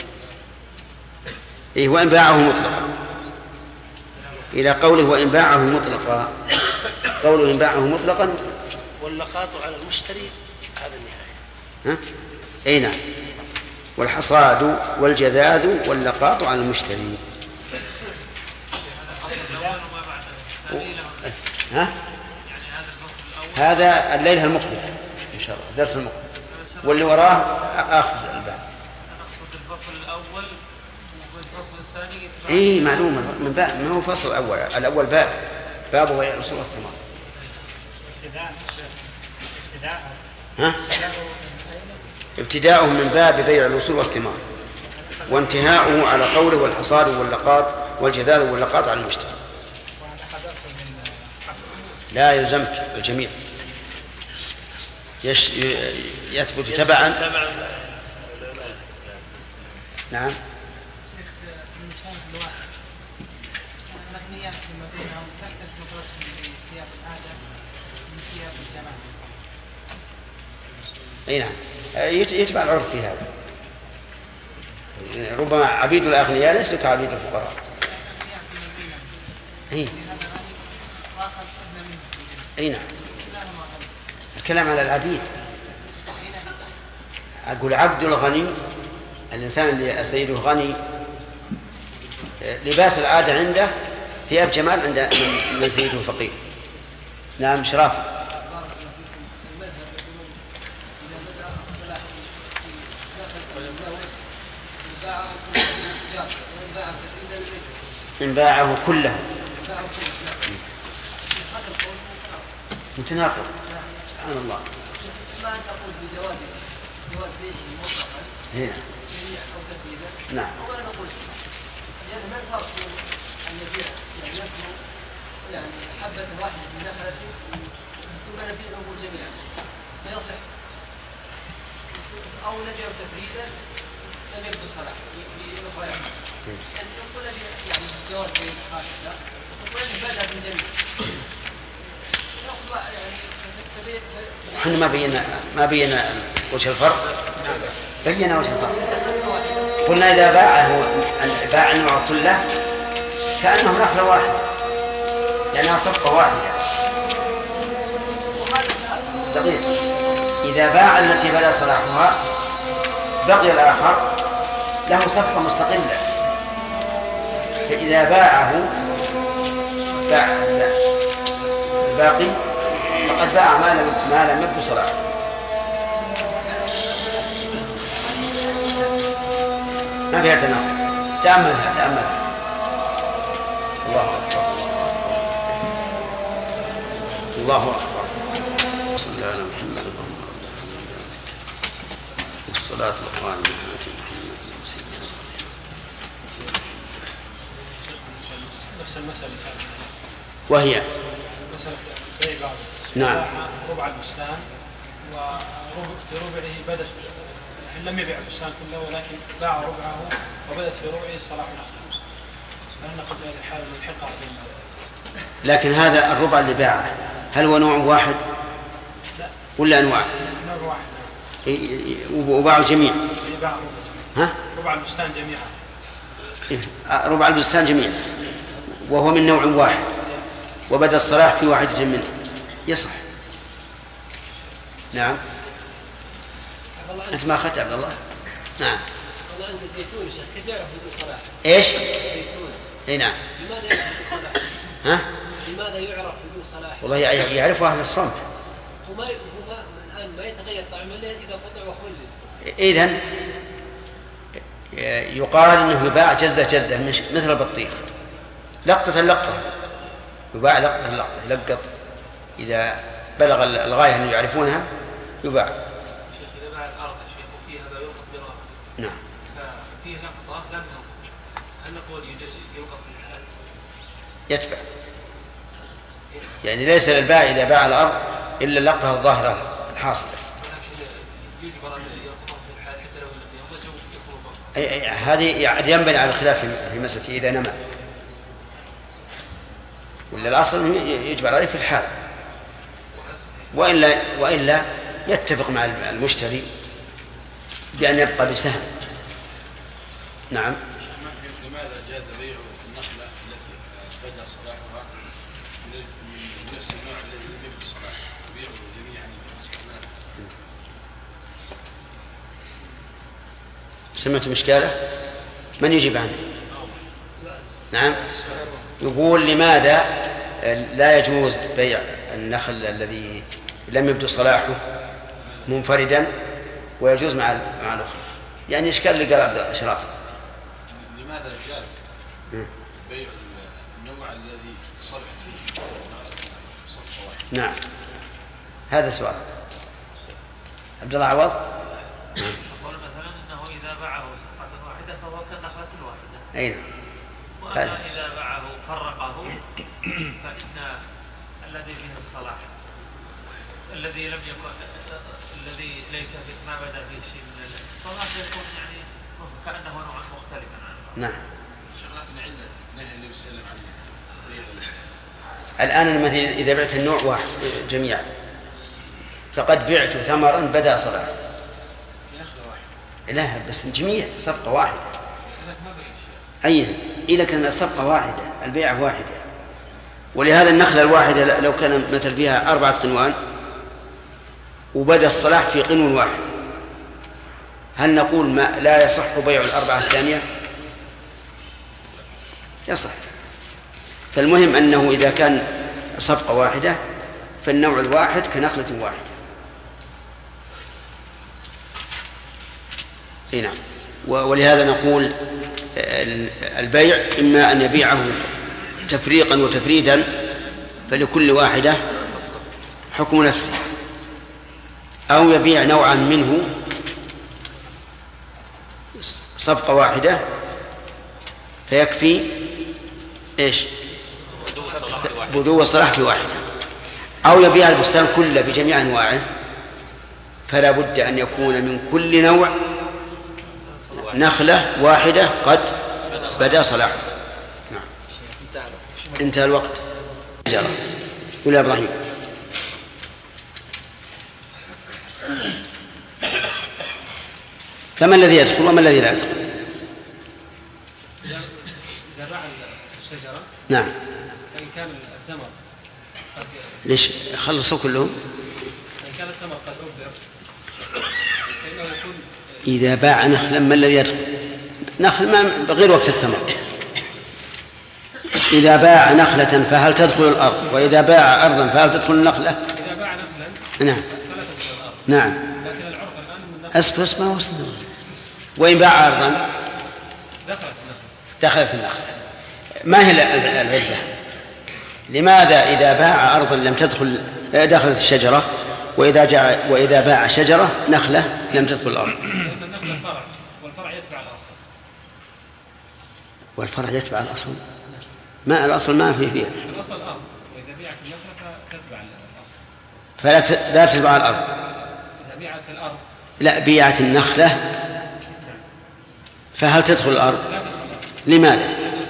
إيه وإن باعه مطلقا، إلى قوله وإن باعه مطلقا، قوله إن باعه مطلقا واللقاط على المشتري هذا النهاية. ها؟ أي نعم. والحصاد والجذاذ واللقاط على المشتري. ها؟ هذا الليلة المقبل إن شاء الله درس المقبل، واللي وراه آخر الباب. الفصل الأول والفصل الثاني. إيه معلومة من باب، ما هو فصل الأول بابه هي الأصول والثمار. ها؟ ابتداؤه من باب بيع الأصول والثمار، وانتهاؤه على قوله والحصاد واللقاط والجذاذ واللقاط على المشتري. لا يلزمك الجميع، يثبت تبعا. نعم. اي نعم يتبع العرف في هذا. ربما عبيد الأغنياء ليسوا كعبيد الفقراء. اي نعم. الكلام على العبيد. أقول عبد الغني الإنسان اللي سيده غني لباس العادة عنده ثياب جمال عند من سيده فقير. نعم شراف. إن باعه كله متناقض سبحان الله. ما أن تقول بجواز بيعه مطلقا أو تقييدا. نعم. أولا نقول لأن من ترسل أن يبيع يعني نفسه يعني حبة واحدة من نخلته ثم نبيعه جميعا فيصح، أو نبيعه تفريدا لم يبدو صلاح بأخرى يعني نقول يعني جواز بيع هكذا نقول بدأ من جميع. احنا ما بينا وجه الفرق. بينا وجه الفرق. قلنا إذا باع النوع كله كأنه نخلة واحدة لأنها صفقة واحدة. دقيق. إذا باع التي بدا صلاحها بقي الآخر له صفقة مستقلة، فإذا باعه باع الباقي فقد باع ما لم يبدو صلاحه. ما فيها تناقض. تأملها. الله أكبر الله أكبر. صلى الله على محمد والصلاة والسلام نفس المسألة وهي مسألة بيع بعض. نعم. ربع البستان وفي ربعه بدت لم يبيع البستان كله ولكن باع ربعه وبدت في ربعه صلاح الأخير، فهل نقول بهذه الحالة ملحقة عليه؟ لكن هذا الربع اللي باعه هل هو نوع واحد ولا أنواع؟ نوع واحد. وباعوا جميع؟ ها؟ ربع البستان جميعا. ربع البستان جميعا وهو من نوع واحد وبدأ الصلاح في واحدة منه يصح. نعم. أنت ما أخذت عبد الله؟ نعم. والله عند الزيتون يا شيخ كيف يعرف بدون صلاح؟ إيش؟ الزيتون. إيه نعم. لماذا يعرف بدون صلاح؟ ها؟ لماذا يعرف بدون صلاح؟ والله يعرفه أهل الصنف. هو الآن ما يتغير طعمه إلا إذا قطع وخلل. إذن يقال إنه يباع جزة مثل البطيخ، لقطة يباع لقطة يلقط إذا بلغ الغاية أن يعرفونها يباع. شيخ إذا باع الأرض شيخ وفيها ما يوقف براءة. نعم. ففيه لقطة لم توقف، هل نقول يوقف في الحال؟ يتبع، يعني ليس للبائع إذا باع الأرض إلا اللقطة الظاهرة الحاصلة. يجبر أن يوقف في الحال حتى لو لم يخرج يخرج. هذه ينبني على الخلاف في مسألة إذا نمى، ولا الأصل يجبر عليه في الحال، وإلا يتفق مع المشتري بأن يبقى بسهم. نعم. لماذا جاز بيع النخلة التي بدأ صلاحها من نفس النوع الذي لم يبدأ صلاحه بيعه جميعا؟ سمعتم إشكاله؟ من يجيب عنه؟ نعم. يقول لماذا لا يجوز بيع النخل الذي لم يبدو صلاحه منفردا ويجوز مع الأخرى؟ يعني إشكال اللي قال عبد الأشراف. لماذا جاز بيع النوع الذي صلح فيه صفقة واحدة؟ نعم، هذا سؤال. عبد الله عوض. أقول مثلا أنه إذا باعه صفقة واحدة فهو كالنخلة الواحدة. أي نعم. وأما إذا باعه فرقه فإن الذي فيه الصلاح الذي لم يكن الذي ليس في ما بدا فيه شيء من الصلاح يكون يعني كأنه نوع مختلفا عنه. نعم. شغلتنا علة نهي النبي صلى الله عليه وسلم الآن إذا بعت النوع واحد جميعا فقد بعت ثمرا بدا صلاح. لا بس الجميع صفقة واحدة. أي إذا كان الصفقة واحدة البيع واحدة. ولهذا النخلة الواحدة لو كان مثل فيها 4 قنوان وبدأ الصلاح في قنو واحد هل نقول ما لا يصح بيع الأربعة الثانية؟ يصح. فالمهم أنه إذا كان صفقة واحدة فالنوع الواحد كنخلة واحدة. نعم. ولهذا نقول البيع إما أن يبيعه تفريقا وتفريدا فلكل واحدة حكم نفسه، أو يبيع نوعا منه صفقة واحدة فيكفي إيش؟ بدو الصلاح في واحدة، أو يبيع البستان كله بجميع أنواعه فلا بد أن يكون من كل نوع نخلة واحدة قد بدأ صلاحه. نعم. انتهى الوقت. قل يا إبراهيم. فما الذي يدخل وما الذي لا يدخل؟ إذا باع الشجرة نعم. فإن كان الثمر قد ليش خلصوا كلهم؟ إن كان الثمر قد أبدر فإنه يكون إذا باع نخلا ما الذي يدخل؟ نخل ما غير وقت الثمر. إذا باع نخلة فهل تدخل الأرض؟ وإذا باع أرضا فهل تدخل النخلة؟ إذا باع نخلا نعم. فلا تدخل الأرض. نعم. لكن العرف الآن من النخل أسفل ما وصل. وإن باع أرضا دخلت النخلة. ما هي العلة؟ لماذا إذا باع أرضا لم تدخل دخلت الشجرة وإذا باع شجرة نخلة لم تدخل الأرض؟ لأن النخلة فرع والفرع يتبع الأصل. والفرع يتبع الأصل؟ ما الأصل ما فيها. الأصل الأرض، وإذا بيعت النخلة فتتبع الأصل. فلا تتبع الأرض. إذا بيعت الأرض لا، بيعت النخلة فهل تدخل الأرض؟ لماذا؟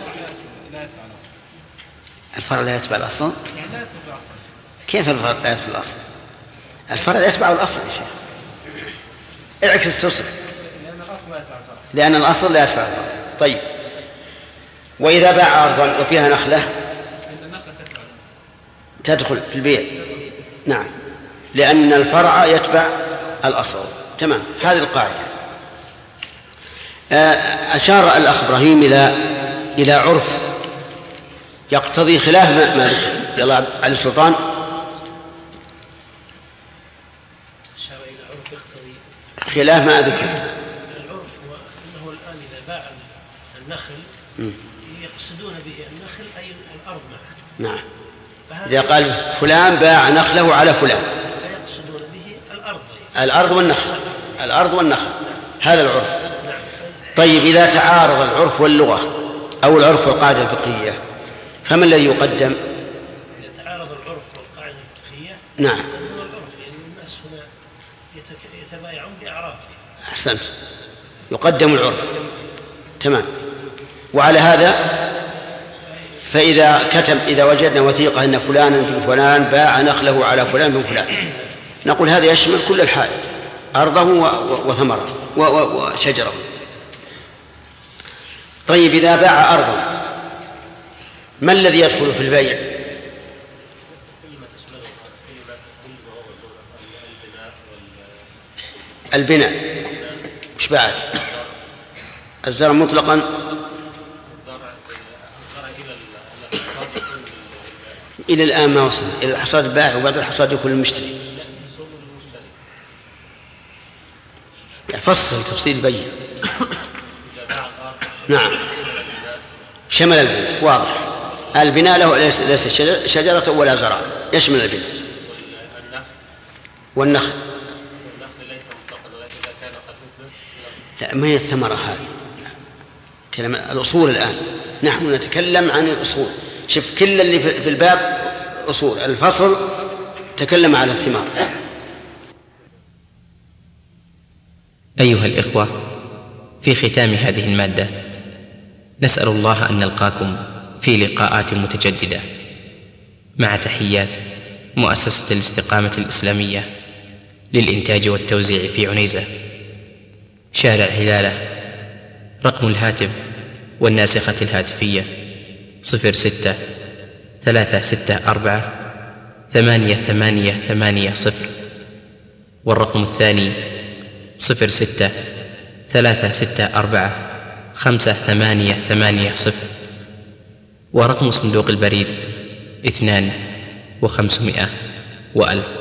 الفرع لا يتبع الأصل. كيف الفرع لا يتبع الأصل؟ الفرع لا يتبع الأصل يا شيخ. اعكس تصف، لأن الأصل لا يتبع الفرع. طيب، وإذا باع أرضا وفيها نخلة تدخل في البيع. نعم، لأن الفرع يتبع الأصل. تمام، هذه القاعدة. أشار الأخ إبراهيم إلى عرف يقتضي خلاف ما ذكر. يلا علي السلطان. أشار إلى عرف يقتضي خلاف ما ذكر. العرف هو أنه الآن إذا باع النخل يقصدون به النخل أي الأرض معه. نعم، إذا قال فلان باع نخله على فلان فيقصدون به الأرض والنخل. هذا العرف. طيب، إذا تعارض العرف واللغة أو العرف والقاعدة الفقهية فما الذي يقدم؟ إذا تعارض العرف والقاعدة الفقهية نعم، يقدم العرف، لأن الناس هنا يتبايعون بأعرافهم. أحسنت، يقدم العرف. تمام. وعلى هذا إذا وجدنا وثيقة أن فلانا بن فلان باع نخله على فلان بن فلان، نقول هذا يشمل كل الحائط، أرضه وثمره وشجره. طيب، إذا باع أرضا ما الذي يدخل في البيع؟ البناء. مش بعد الزرع مطلقا؟ إلى الآن ما وصل إلى الحصاد البائع، وبعد الحصاد يكون المشتري. فصل تفصيل بين. نعم، شمل البناء، واضح. البناء له ليس شجرة ولا زرع، يشمل البناء والنخل. لا، ما هي الثمرة هذه، كلام الأصول. الآن نحن نتكلم عن الأصول. شوف، كل اللي في الباب أصول. الفصل تكلم على الثمار. أيها الإخوة، في ختام هذه المادة نسأل الله أن نلقاكم في لقاءات متجددة، مع تحيات مؤسسة الاستقامة الإسلامية للإنتاج والتوزيع في عنيزة، شارع هلالة. رقم الهاتف والناسخة الهاتفية 06-364-8880، والرقم الثاني 06-364-5880، ورقم صندوق البريد 2500 و1000.